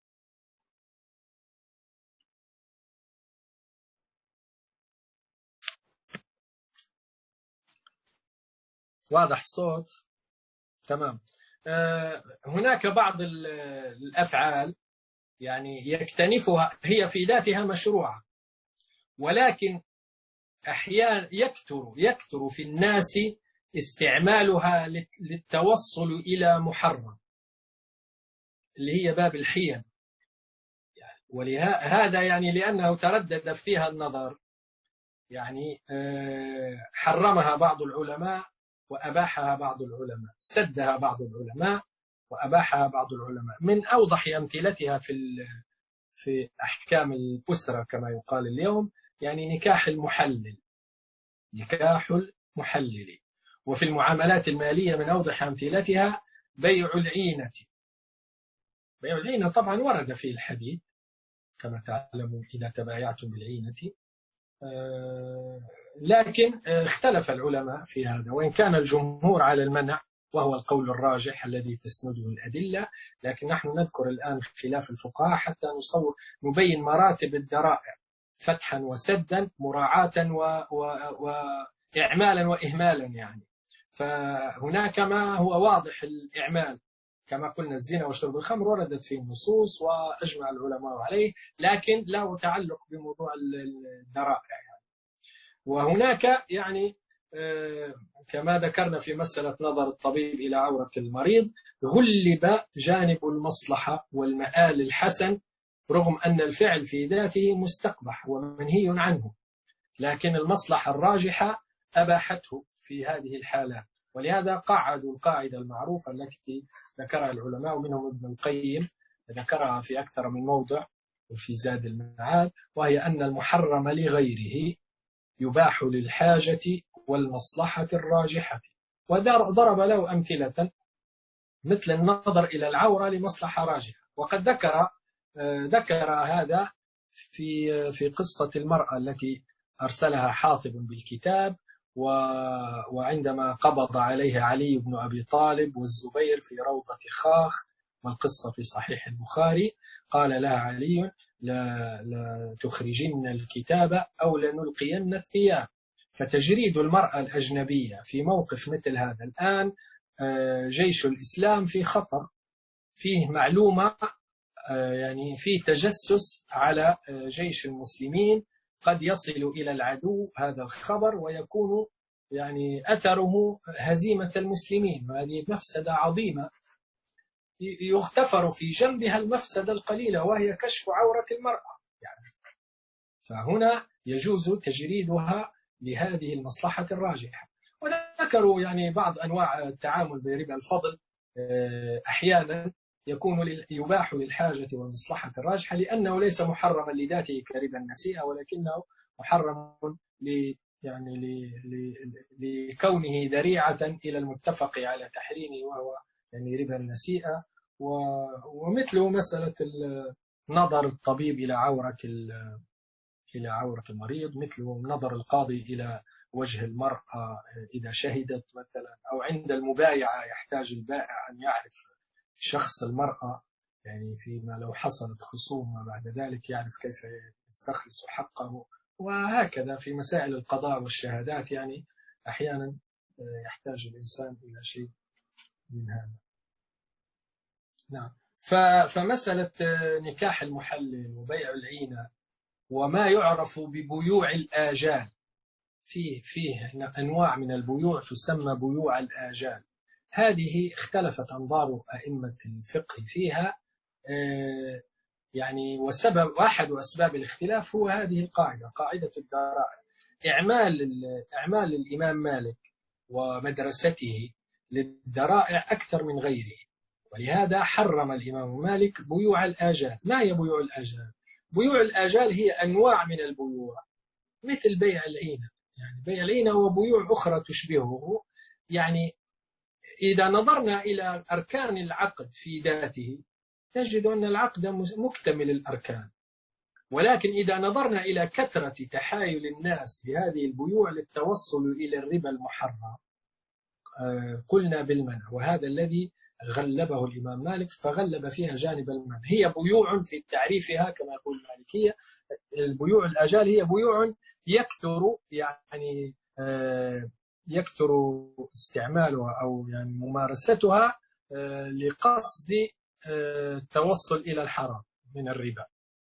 واضح الصوت؟ تمام. هناك بعض الأفعال يعني يكتنفها هي في ذاتها مشروعة، ولكن أحيانا يكثر يكثر في الناس استعمالها للتوصل إلى محرم، اللي هي باب الحيل يعني، ولهذا يعني لأنه تردد فيها النظر يعني حرمها بعض العلماء وأباحها بعض العلماء، سدها بعض العلماء وأباحها بعض العلماء. من أوضح أمثلتها في في أحكام الأسرة كما يقال اليوم يعني نكاح المحلل، نكاح المحلل. وفي المعاملات المالية من أوضح أمثلتها بيع العينة. بيع العينة طبعا ورد فيه الحديث كما تعلمون إذا تبايعتم بالعينة، لكن اختلف العلماء في هذا، وإن كان الجمهور على المنع وهو القول الراجح الذي تسنده الأدلة. لكن نحن نذكر الآن خلاف الفقهاء حتى نصور نبين مراتب الذرائع فتحا وسدا، مراعاة وإعمالا وإهمالا يعني. فهناك ما هو واضح الإعمال كما قلنا الزنا وشرب الخمر وردت فيه النصوص وأجمع العلماء عليه، لكن له تعلق بموضوع الذرائع يعني. وهناك يعني كما ذكرنا في مسألة نظر الطبيب إلى عورة المريض، غلب جانب المصلحة والمآل الحسن رغم أن الفعل في ذاته مستقبح ومنهي عنه، لكن المصلحة الراجحة أباحته في هذه الحالات. ولهذا قعدوا القاعدة المعروفة التي ذكرها العلماء ومنهم ابن القيم ذكرها في أكثر من موضع وفي زاد المعاد، وهي أن المحرم لغيره يباح للحاجة والمصلحة الراجحة. وضرب له أمثلة مثل النظر إلى العورة لمصلحة راجحة. وقد ذكر ذكر هذا في في قصة المرأة التي أرسلها حاطب بالكتاب، وعندما قبض عليها علي بن أبي طالب والزبير في روضة خاخ، والقصة في صحيح البخاري، قال لها علي لا, لا تخرجن الكتاب أو لنلقين الثياب. فتجريد المرأة الأجنبية في موقف مثل هذا الآن، جيش الإسلام في خطر، فيه معلومة يعني فيه تجسس على جيش المسلمين، قد يصل إلى العدو هذا الخبر ويكون يعني أثره هزيمة المسلمين، وهذه مفسدة عظيمة يغتفر في جنبها المفسدة القليلة وهي كشف عورة المرأة يعني. فهنا يجوز تجريدها لهذه المصلحة الراجحة. وذكروا يعني بعض أنواع التعامل بربا الفضل أحيانا يكون يباح للحاجة والمصلحة الراجحة، لأنه ليس محرما لذاته كربا النسيئة، ولكنه محرم ل يعني لكونه ذريعة إلى المتفق على تحريمه وهو يعني ربا النسيئة. ومثله مسألة نظر الطبيب إلى عورة إلى عورة المريض، مثله نظر القاضي إلى وجه المرأة إذا شهدت مثلا، أو عند المبايعة يحتاج البائع أن يعرف شخص المرأة يعني فيما لو حصلت خصومة بعد ذلك يعرف كيف يستخلص حقه. وهكذا في مسائل القضاء والشهادات يعني أحيانا يحتاج الإنسان إلى شيء من هذا. نعم. فمسألة نكاح المحلل وبيع العينة وما يعرف ببيوع الآجال، فيه فيه أنواع من البيوع تسمى بيوع الآجال، هذه اختلفت أنظار أئمة الفقه فيها يعني. وسبب واحد أسباب الاختلاف هو هذه القاعدة، قاعدة الذرائع. إعمال إعمال الإمام مالك ومدرسته للذرائع أكثر من غيره، ولهذا حرم الإمام مالك بيوع الآجال. ما هي بيوع الآجال؟ بيوع الآجال هي أنواع من البيوع مثل بيع العينة، يعني بيع العينة وبيوع أخرى تشبهه. يعني إذا نظرنا إلى أركان العقد في ذاته نجد أن العقد مكتمل الأركان، ولكن إذا نظرنا إلى كثرة تحايل الناس بهذه البيوع للتوصل إلى الربا المحرم قلنا بالمنع، وهذا الذي غلبه الإمام مالك، فغلب فيها جانب المنع. هي بيوع في تعريفها كما يقول المالكية، البيوع الآجال هي بيوع يكثر يعني يكثر استعمالها أو يعني ممارستها لقصد التوصل إلى الحرام من الربا.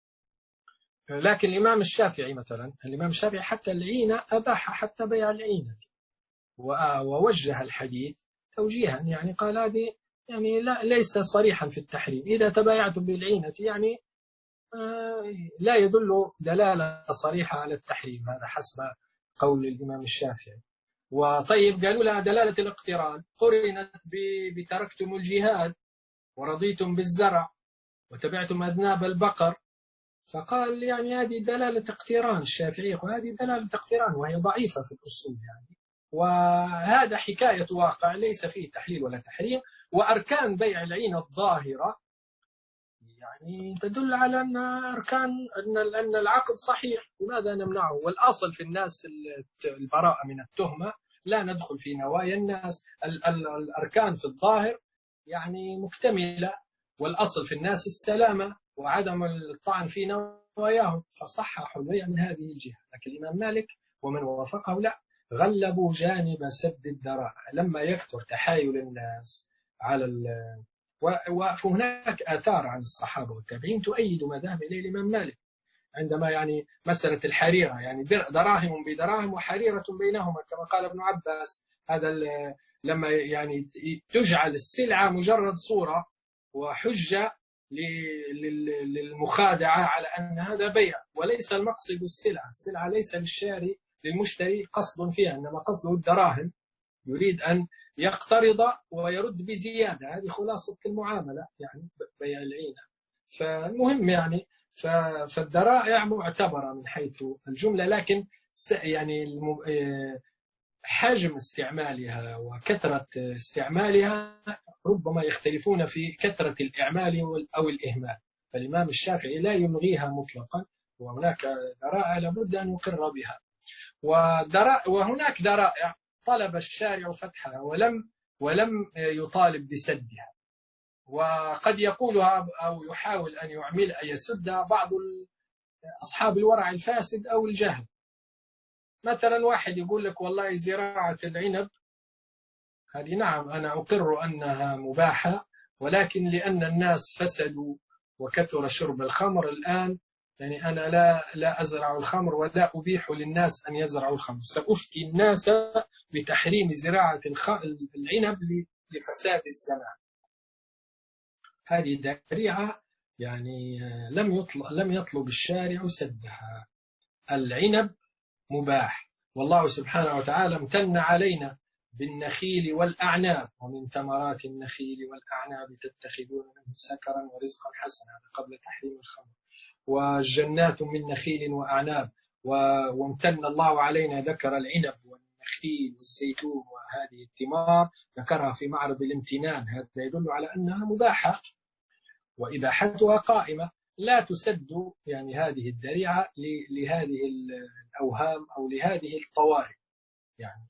لكن الإمام الشافعي مثلا، الإمام الشافعي حتى العينة أباح حتى بيع العينة، ووجه الحديث توجيها يعني قال هذه يعني لا ليس صريحا في التحريم، إذا تبايعتم بالعينة يعني لا يدل دلالة صريحة على التحريم، هذا حسب قول الإمام الشافعي. وطيب قالوا لها دلالة الاقتران قرنت بتركتم الجهاد ورضيتم بالزرع وتبعتم أذناب البقر، فقال يعني هذه دلالة اقتران. الشافعي يقول هذه دلالة اقتران وهي ضعيفة في الأصول يعني، وهذا حكاية واقع ليس فيه تحليل ولا تحريم. وأركان بيع العين الظاهرة يعني تدل على أن أركان أن أن العقد صحيح، لماذا نمنعه؟ والأصل في الناس البراءة من التهمة، لا ندخل في نوايا الناس. ال ال الأركان في الظاهر يعني مكتملة، والأصل في الناس السلامة وعدم الطعن في نواياهم، فصححوا البيع من هذه الجهة. لكن الإمام مالك ومن وافقه لا، غلبوا جانب سد الذرائع لما يكثر تحايل الناس على ال وهناك آثار عن الصحابة والتابعين تؤيد ما ذهب إليه الإمام مالك، عندما يعني مسألة الحريرة، يعني دراهم بدراهم وحريرة بينهما كما قال ابن عباس. هذا لما يعني تجعل السلعة مجرد صورة وحجة للمخادعة على أن هذا بيع، وليس المقصد السلعة. السلعة ليس للشاري للمشتري قصد فيها، إنما قصده الدراهم، يريد أن يقترض ويرد بزيادة. هذه خلاصة المعاملة يعني بيع العينة. فالمهم يعني فالذرائع معتبرة من حيث الجملة، لكن يعني حجم استعمالها وكثرة استعمالها ربما يختلفون في كثرة الإعمال أو الإهمال. فالإمام الشافعي لا يلغيها مطلقا، وهناك ذرائع لابد أن يقر بها، وهناك ذرائع طلب الشارع فتحها ولم ولم يطالب بسدها، وقد يقولها أو يحاول أن يعمل أن يسدها بعض أصحاب الورع الفاسد أو الجهل. مثلا واحد يقول لك والله زراعة العنب هذه نعم أنا أقر أنها مباحة، ولكن لأن الناس فسدوا وكثر شرب الخمر الآن، يعني أنا لا لا أزرع الخمر ولا أبيح للناس أن يزرعوا الخمر، سأفتي الناس بتحريم زراعة العنب لفساد الزمان. هذه ذريعة يعني لم يطلب لم يطلب الشارع سدها. العنب مباح، والله سبحانه وتعالى امتن علينا بالنخيل والأعناب، ومن ثمرات النخيل والأعناب تتخذون منه سكرا ورزقا حسنا قبل تحريم الخمر، والجنات من نخيل وأعناب. وامتن الله علينا، ذكر العنب والنخيل والزيتون وهذه الثمار ذكرها في معرض الامتنان، هذا يدل على أنها مباحة وإباحتها قائمة، لا تسد يعني هذه الذريعة لهذه الأوهام أو لهذه الطوارئ يعني.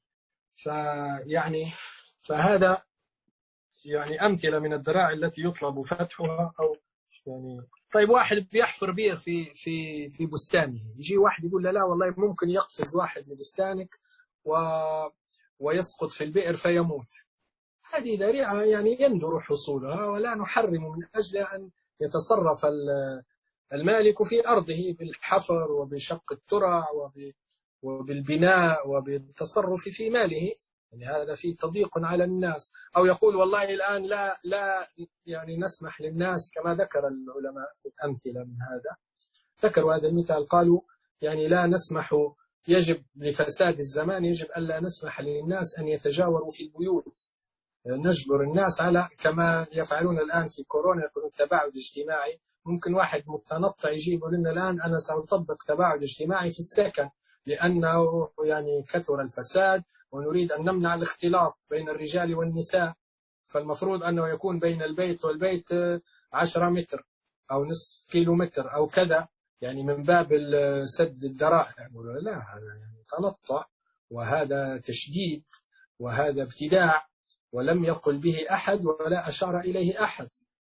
فيعني فهذا يعني أمثلة من الذرائع التي يطلب فتحها. أو يعني طيب واحد بيحفر بير في في في بستانه، يجي واحد يقول له لا والله ممكن يقفز واحد لبستانك و ويسقط في البئر فيموت. هذه ذريعة يعني يندر حصولها، ولا نحرم من أجل أن يتصرف المالك في أرضه بالحفر وبشق الترع وبالبناء وبالتصرف في ماله، يعني هذا فيه تضييق على الناس. أو يقول والله الآن لا لا يعني نسمح للناس، كما ذكر العلماء في الأمثلة من هذا، ذكروا هذا المثال، قالوا يعني لا نسمح، يجب لفساد الزمان يجب ألا نسمح للناس أن يتجاوروا في البيوت، نجبر الناس على كما يفعلون الآن في كورونا، يقولون تباعد اجتماعي. ممكن واحد متنطع يجي يقول لنا الآن أنا سأطبق تباعد اجتماعي في السكن لأنه يعني كثر الفساد ونريد أن نمنع الاختلاط بين الرجال والنساء، فالمفروض أنه يكون بين البيت والبيت عشرة متر أو نصف كيلو متر أو كذا، يعني من باب سد الذرائع. يقولون لا، هذا يعني تنطع وهذا تشديد وهذا ابتداع، ولم يقل به أحد ولا أشار إليه أحد.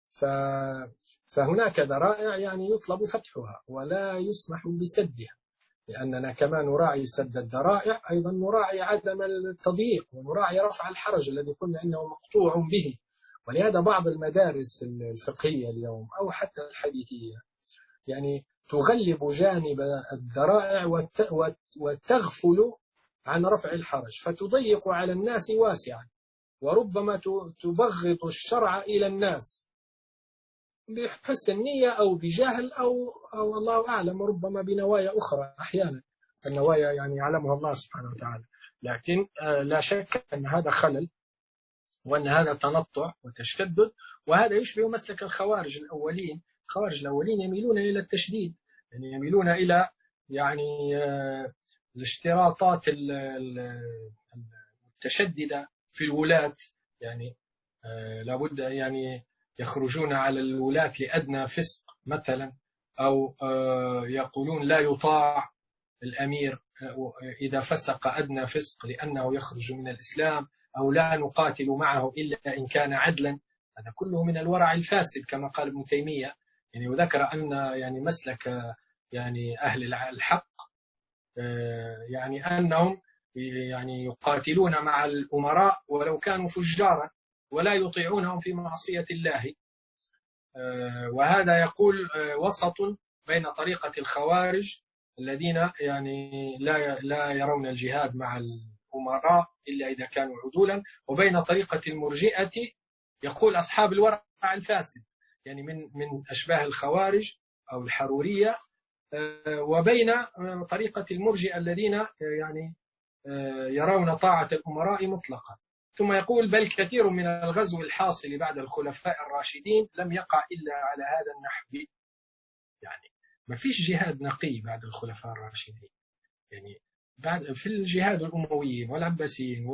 فهناك ذرائع يعني يطلب فتحها ولا يسمح بسدها، لأننا كما نراعي سد الذرائع أيضا نراعي عدم التضييق ونراعي رفع الحرج الذي قلنا إنه مقطوع به. ولهذا بعض المدارس الفقهية اليوم أو حتى الحديثية يعني تغلب جانب الذرائع وتغفل عن رفع الحرج، فتضيق على الناس واسعا، وربما تبغض الشرع إلى الناس بحسن نية أو بجهل أو, أو الله أعلم، ربما بنوايا أخرى. أحيانا النوايا يعني يعلمها الله سبحانه وتعالى، لكن لا شك أن هذا خلل وأن هذا تنطع وتشدد، وهذا يشبه مسلك الخوارج الأولين. الخوارج الأولين يميلون إلى التشديد، يعني يميلون إلى يعني الاشتراطات المتشددة في الولاة، يعني لابد يعني يخرجون على الولاة لأدنى فسق مثلا، أو يقولون لا يطاع الأمير إذا فسق أدنى فسق لأنه يخرج من الإسلام، أو لا نقاتل معه إلا إن كان عدلا. هذا كله من الورع الفاسد كما قال ابن تيمية يعني، وذكر أن يعني مسلك يعني أهل الحق يعني أنهم يعني يقاتلون مع الأمراء ولو كانوا فجارا ولا يطيعونهم في معصية الله. وهذا يقول وسط بين طريقة الخوارج الذين يعني لا لا يرون الجهاد مع الأمراء إلا إذا كانوا عدولا، وبين طريقة المرجئة يقول أصحاب الورع الفاسد يعني من من أشباه الخوارج أو الحرورية، وبين طريقة المرجئة الذين يعني يرون طاعة الأمراء مطلقا. ثم يقول بل كثير من الغزو الحاصل بعد الخلفاء الراشدين لم يقع إلا على هذا النحو. يعني ما فيش جهاد نقي بعد الخلفاء الراشدين، يعني بعد في الجهاد الأمويين والعباسيين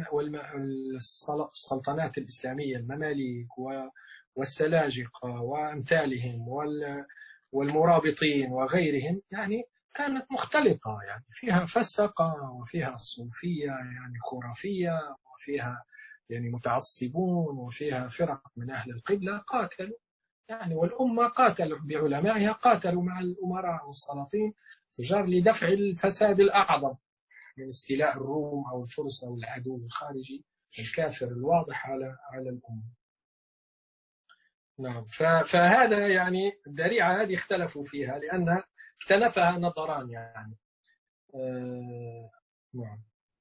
والسلطنات الإسلامية المماليك والسلاجقة وأمثالهم والمرابطين وغيرهم، يعني كانت مختلطة، يعني فيها فسقة وفيها صوفية يعني خرافية وفيها يعني متعصبون وفيها فرق من أهل القبلة قاتلوا يعني، والأمة قاتلوا بعلمائها، قاتلوا مع الأمراء والسلاطين فجار لدفع الفساد الأعظم من استيلاء الروم أو الفرس أو العدو الخارجي الكافر الواضح على على الأمة. نعم، فهذا يعني الذريعة هذه اختلفوا فيها لأن اختلفها نظران يعني. آه نعم.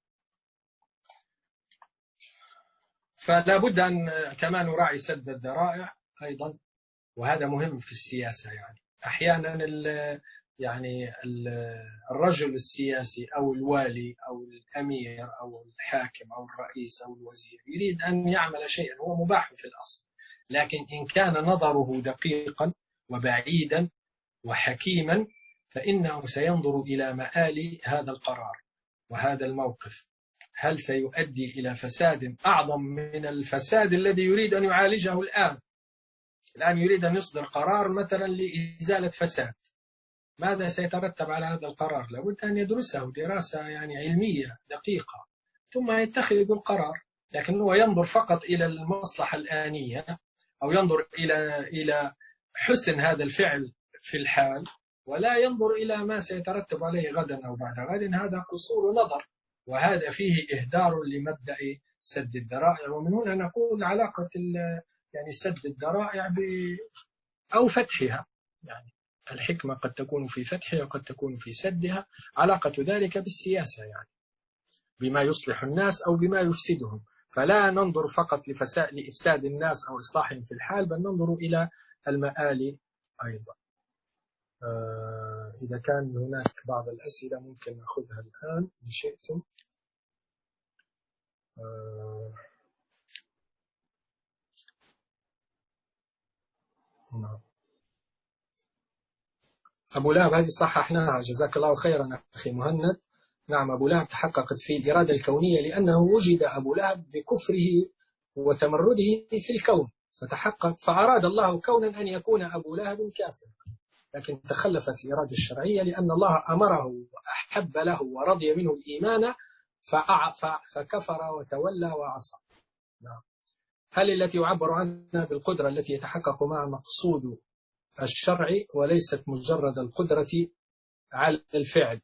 فلا بد أن كما نراعي سد الذرائع أيضا، وهذا مهم في السياسة. يعني أحيانا ال يعني ال الرجل السياسي أو الوالي أو الأمير أو الحاكم أو الرئيس أو الوزير يريد أن يعمل شيئا هو مباح في الأصل، لكن إن كان نظره دقيقا وبعيدا وحكيما فإنه سينظر إلى مآل هذا القرار وهذا الموقف، هل سيؤدي إلى فساد أعظم من الفساد الذي يريد أن يعالجه الآن. الآن يريد أن يصدر قرار مثلا لإزالة فساد، ماذا سيترتب على هذا القرار؟ لابد أن يدرسه دراسة يعني علمية دقيقة ثم يتخذ القرار، لكن هو ينظر فقط إلى المصلحة الآنية أو ينظر إلى إلى حسن هذا الفعل في الحال، ولا ينظر إلى ما سيترتب عليه غدا أو بعد غد. هذا قصور نظر، وهذا فيه إهدار لمبدأ سد الذرائع. ومن هنا نقول علاقة يعني سد الذرائع ب أو فتحها، يعني الحكمة قد تكون في فتحها وقد تكون في سدها، علاقة ذلك بالسياسة يعني بما يصلح الناس أو بما يفسدهم. فلا ننظر فقط لفساد لإفساد الناس أو إصلاحهم في الحال، بل ننظر إلى المآل أيضا. آه إذا كان هناك بعض الأسئلة ممكن نأخذها الآن إن شئتم. آه نعم. أبو لهب هذه صححناها جزاك الله خيرا أخي مهند. نعم، أبو لهب تحققت في الإرادة الكونية لأنه وجد أبو لهب بكفره وتمرده في الكون فتحقق، فأراد الله كونا أن يكون أبو لهب كافر، لكن تخلفت الإرادة الشرعية لأن الله أمره وأحب له ورضي منه الإيمان فكفر وتولى وعصى. نعم. هل التي يعبر عنها بالقدرة التي يتحقق مع مقصود الشرع وليست مجرد القدرة على الفعل؟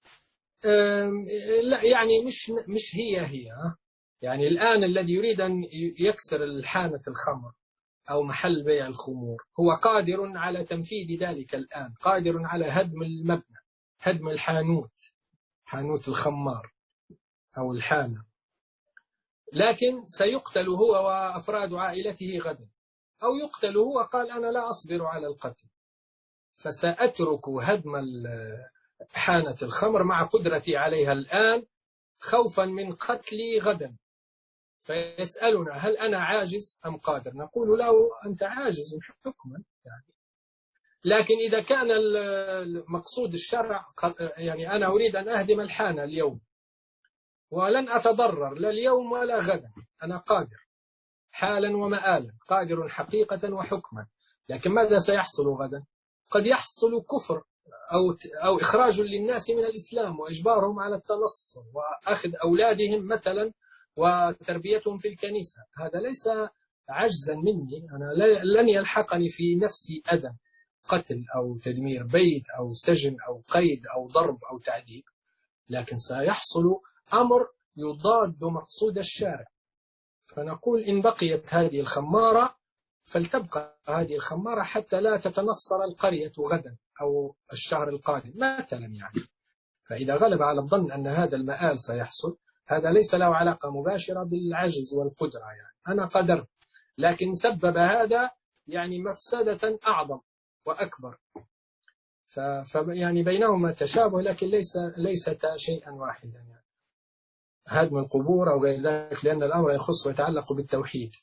لا، يعني مش مش هي هي يعني الآن الذي يريد أن يكسر الحانة الخمر أو محل بيع الخمور هو قادر على تنفيذ ذلك الآن، قادر على هدم المبنى، هدم الحانوت، حانوت الخمار أو الحانة، لكن سيقتل هو وأفراد عائلته غدا، أو يقتل هو قال أنا لا أصبر على القتل فسأترك هدم حانة الخمر مع قدرتي عليها الآن خوفا من قتلي غدا. فيسألنا هل أنا عاجز أم قادر؟ نقول له أنت عاجز حكما يعني. لكن إذا كان المقصود الشرع يعني أنا أريد أن أهدم الحانة اليوم ولن أتضرر لا اليوم ولا غدا، أنا قادر حالا ومآلا، قادر حقيقة وحكما، لكن ماذا سيحصل غدا؟ قد يحصل كفر أو أو إخراج للناس من الإسلام وإجبارهم على التنصر وأخذ أولادهم مثلا وتربيتهم في الكنيسة. هذا ليس عجزا مني، أنا لن يلحقني في نفسي أذى، قتل أو تدمير بيت أو سجن أو قيد أو ضرب أو تعذيب، لكن سيحصل أمر يضاد مقصود الشارع. فنقول إن بقيت هذه الخمارة فلتبقى هذه الخمارة حتى لا تتنصر القرية غدا أو الشهر القادم مثلا يعني. فإذا غلب على الظن أن هذا المآل سيحصل، هذا ليس له علاقة مباشرة بالعجز والقدرة، يعني أنا قدرت، لكن سبب هذا يعني مفسدة أعظم وأكبر. ف يعني بينهما تشابه لكن ليس ليستا شيئا واحدا يعني. هدم القبور أو غير ذلك، لأن الأمر يخص ويتعلق بالتوحيد.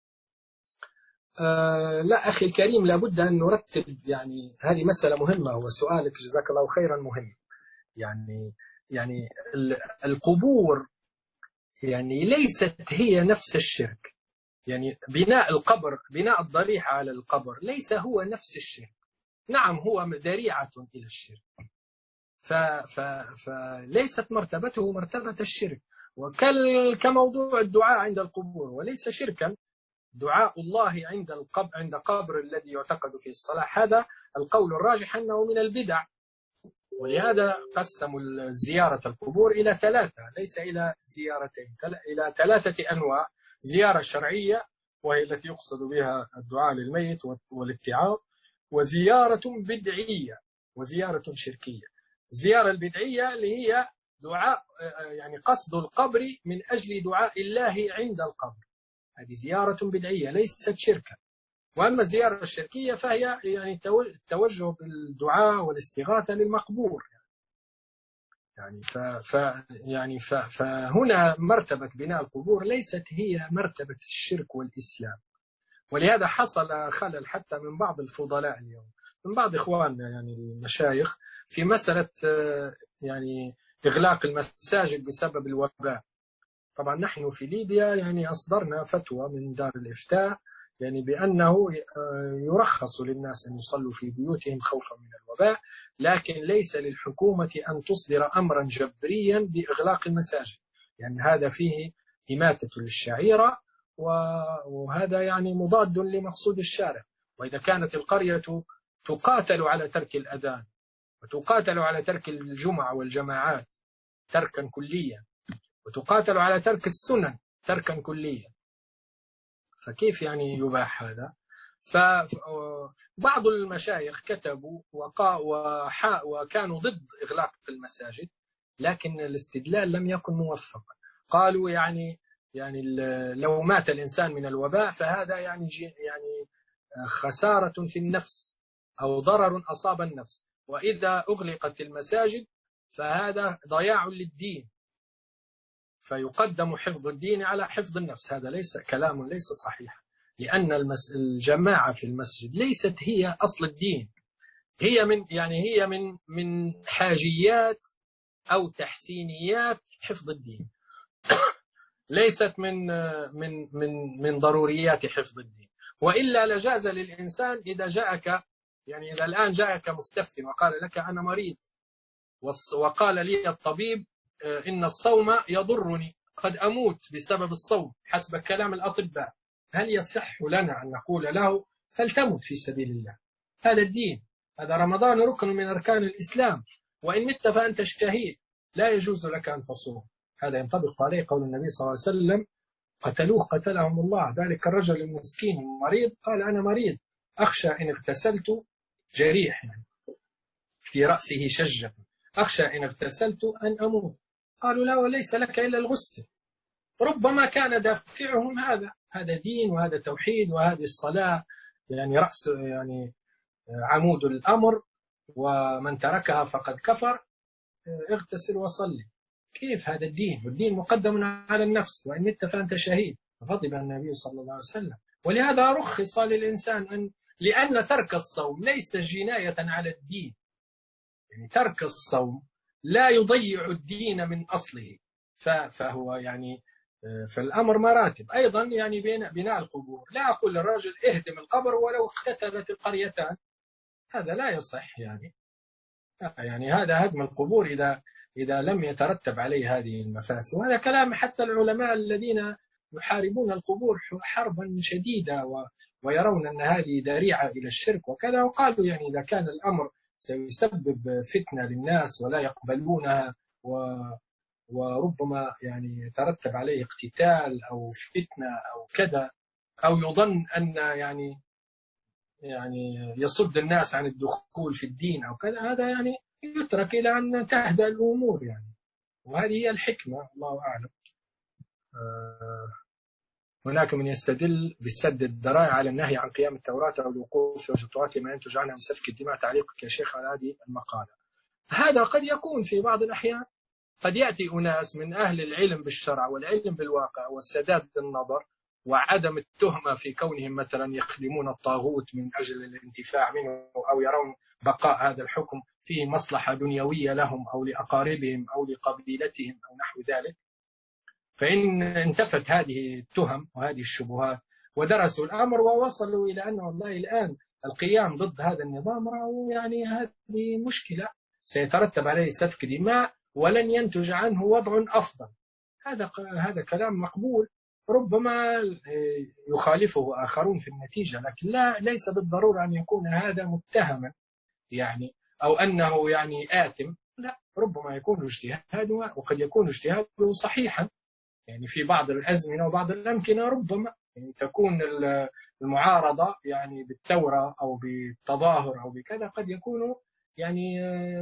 آه لا أخي الكريم، لابد أن نرتب، يعني هذه مسألة مهمة، وسؤالك جزاك الله خيرا مهم. يعني يعني القبور يعني ليست هي نفس الشرك. يعني بناء القبر، بناء الضريح على القبر ليس هو نفس الشرك. نعم هو ذريعة إلى الشرك، فليست مرتبته مرتبة الشرك، وكموضوع الدعاء عند القبور وليس شركا. دعاء الله عند القبر، عند قبر الذي يعتقد فيه الصلاح، هذا القول الراجح أنه من البدع. ولهذا قسموا زيارة القبور إلى ثلاثة، ليس إلى زيارتين، إلى ثلاثة أنواع: زيارة شرعية وهي التي يقصد بها الدعاء للميت والاتعاظ، وزيارة بدعية، وزيارة شركية. الزيارة البدعية اللي هي دعاء، يعني قصد القبر من أجل دعاء الله عند القبر، هذه زيارة بدعية ليست شركا. وأما الزيارة الشركية فهي يعني التوجه بالدعاء والاستغاثة للمقبور يعني. ف ف يعني ف فهنا مرتبة بناء القبور ليست هي مرتبة الشرك والإسلام. ولهذا حصل خلل حتى من بعض الفضلاء اليوم، من بعض إخواننا يعني المشايخ، في مسألة يعني إغلاق المساجد بسبب الوباء. طبعا نحن في ليبيا يعني أصدرنا فتوى من دار الإفتاء يعني بأنه يرخص للناس أن يصلوا في بيوتهم خوفا من الوباء، لكن ليس للحكومة أن تصدر أمرا جبريا بإغلاق المساجد، يعني هذا فيه إماتة للشعيرة، وهذا يعني مضاد لمقصود الشارع. وإذا كانت القرية تقاتل على ترك الأذان وتقاتل على ترك الجمع والجماعات تركا كليا، وتقاتل على ترك السنن تركا كليا، فكيف يعني يباح هذا؟ فبعض المشايخ كتبوا وكانوا ضد إغلاق المساجد، لكن الاستدلال لم يكن موفقا. قالوا يعني يعني لو مات الإنسان من الوباء فهذا يعني يعني خسارة في النفس أو ضرر أصاب النفس، وإذا أغلقت المساجد فهذا ضياع للدين، فيقدم حفظ الدين على حفظ النفس. هذا ليس كلام ليس صحيح، لأن المس... الجماعة في المسجد ليست هي أصل الدين، هي من يعني هي من من حاجيات أو تحسينيات حفظ الدين، ليست من من من من ضروريات حفظ الدين. وإلا لجاز للإنسان إذا جاءك، يعني إذا الآن جاءك مستفتي وقال لك أنا مريض، وقال لي الطبيب إن الصوم يضرني، قد أموت بسبب الصوم حسب كلام الأطباء، هل يصح لنا أن نقول له فلتمت في سبيل الله؟ هذا الدين، هذا رمضان ركن من أركان الإسلام، وإن مت فأنت شهيد لا يجوز لك أن تصوم. هذا ينطبق عليه قول النبي صلى الله عليه وسلم: قتلوه قتلهم الله. ذلك الرجل المسكين المريض قال أنا مريض أخشى إن اغتسلت، جريح يعني في رأسه شجة، أخشى إن اغتسلت أن أموت. قالوا لا، وليس لك إلا الغسل. ربما كان دافعهم هذا هذا دين وهذا توحيد وهذه الصلاة يعني رأس يعني عمود الأمر، ومن تركها فقد كفر، اغتسل وصلي. كيف هذا الدين؟ والدين مقدم على النفس، وإن مت فأنت شهيد. غضب النبي صلى الله عليه وسلم. ولهذا رخص للإنسان أن لأن ترك الصوم ليس جناية على الدين، يعني ترك الصوم لا يضيع الدين من أصله، فهو يعني فالأمر مراتب. أيضا يعني بناء القبور، لا أقول للرجل اهدم القبر ولو اختتلت القريتان، هذا لا يصح يعني. يعني هذا هدم القبور إذا إذا لم يترتب عليه هذه المفاسد. وهذا كلام حتى العلماء الذين يحاربون القبور حربا شديدة ويرون أن هذه ذريعة إلى الشرك وكذا، وقالوا يعني إذا كان الأمر سيسبب فتنة للناس ولا يقبلونها وربما يعني يترتب عليه اقتتال أو فتنة أو كذا، أو يظن أن يعني يعني يصد الناس عن الدخول في الدين أو كذا، هذا يعني يترك إلى أن تهدأ الأمور يعني. وهذه هي الحكمة، الله أعلم. هناك من يستدل بسد الذرائع على النهي عن قيام التوراة أو الوقوف في وجهات ما ينتج عنها من سفك الدماء. تعليقك يا شيخ على هذه المقالة؟ هذا قد يكون في بعض الأحيان، قد يأتي أناس من أهل العلم بالشرع والعلم بالواقع والسداد النظر وعدم التهمة في كونهم مثلا يخدمون الطاغوت من أجل الانتفاع منه، أو يرون بقاء هذا الحكم فيه مصلحة دنيوية لهم أو لأقاربهم أو لقبيلتهم أو نحو ذلك. فإن انتفت هذه التهم وهذه الشبهات ودرسوا الأمر ووصلوا إلى أن والله الآن القيام ضد هذا النظام يعني هذه مشكلة سيترتب عليه سفك دماء ولن ينتج عنه وضع أفضل، هذا هذا كلام مقبول. ربما يخالفه آخرون في النتيجة، لكن لا ليس بالضرورة أن يكون هذا متهما يعني أو أنه يعني آثم، لا، ربما يكون اجتهاده وقد يكون اجتهاده صحيحا يعني في بعض الأزمنة وبعض الأمكنة، ربما يعني تكون المعارضة يعني بالثورة أو بالتظاهر أو بكذا قد يكون يعني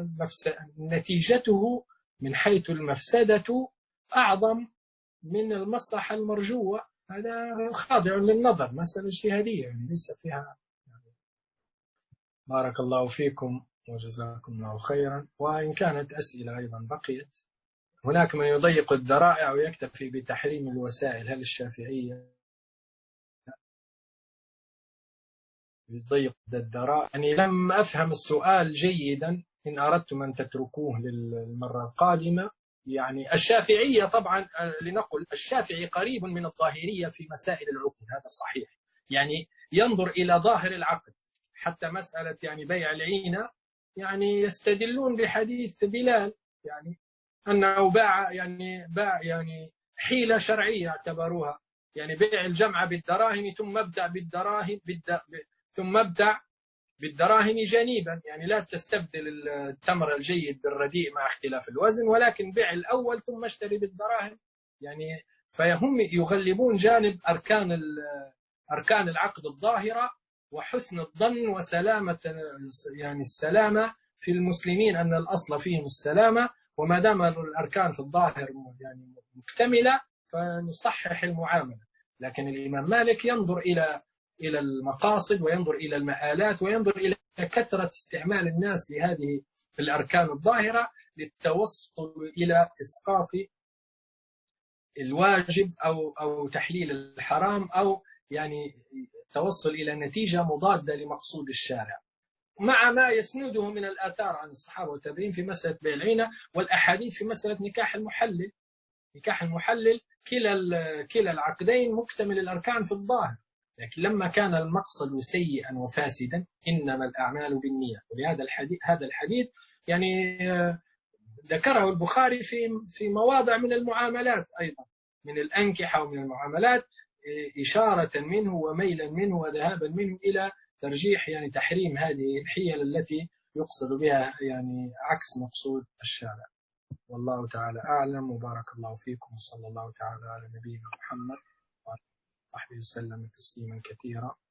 نتيجته من حيث المفسدة أعظم من المصلحة المرجوة. هذا خاضع للنظر، مسألة اجتهادية يعني ليس فيها يعني. بارك الله فيكم وجزاكم الله خيرا. وإن كانت أسئلة أيضا بقيت. هناك من يضيق الذرائع ويكتفي بتحريم الوسائل، هل الشافعية يضيق الذرائع؟ يعني لم أفهم السؤال جيدا، إن أردتم أن تتركوه للمرة القادمة. يعني الشافعية طبعا لنقل الشافعي قريب من الظاهرية في مسائل العقد، هذا صحيح، يعني ينظر إلى ظاهر العقد. حتى مسألة يعني بيع العينة يعني يستدلون بحديث بلال يعني أنه باع يعني باع يعني حيلة شرعية اعتبروها، يعني بيع الجمعة بالدراهم ثم ابدع بالدراهم بالد... ثم ابدع بالدراهم جانبا، يعني لا تستبدل التمر الجيد بالرديء مع اختلاف الوزن، ولكن بيع الأول ثم اشتري بالدراهم يعني. فهم يغلبون جانب أركان أركان العقد الظاهرة وحسن الظن وسلامة يعني السلامة في المسلمين، أن الأصل فيهم السلامة، وما دام الأركان في الظاهر يعني مكتملة فنصحح المعاملة. لكن الإمام مالك ينظر إلى إلى المقاصد وينظر إلى المآلات وينظر إلى كثرة استعمال الناس لهذه الأركان الظاهرة للتوصل إلى إسقاط الواجب أو أو تحليل الحرام، أو يعني توصل إلى نتيجة مضادة لمقصود الشارع، مع ما يسنده من الآثار عن الصحابة والتابعين في مسألة بيع العينة والأحاديث في مسألة نكاح المحلل. نكاح المحلل كلا كلا العقدين مكتمل الأركان في الظاهر، لكن لما كان المقصد سيئا وفاسدا إنما الأعمال بالنية. ولهذا الحديث هذا الحديث يعني ذكره البخاري في في مواضع من المعاملات أيضا، من الأنكحة ومن المعاملات، إشارة منه وميلا منه وذهابا منه إلى ترجيح يعني تحريم هذه الحيل التي يقصد بها يعني عكس مقصود الشارع. والله تعالى أعلم، وبارك الله فيكم، وصلى الله تعالى على نبينا محمد وعلى آله وصحبه وسلم تسليما كثيرا.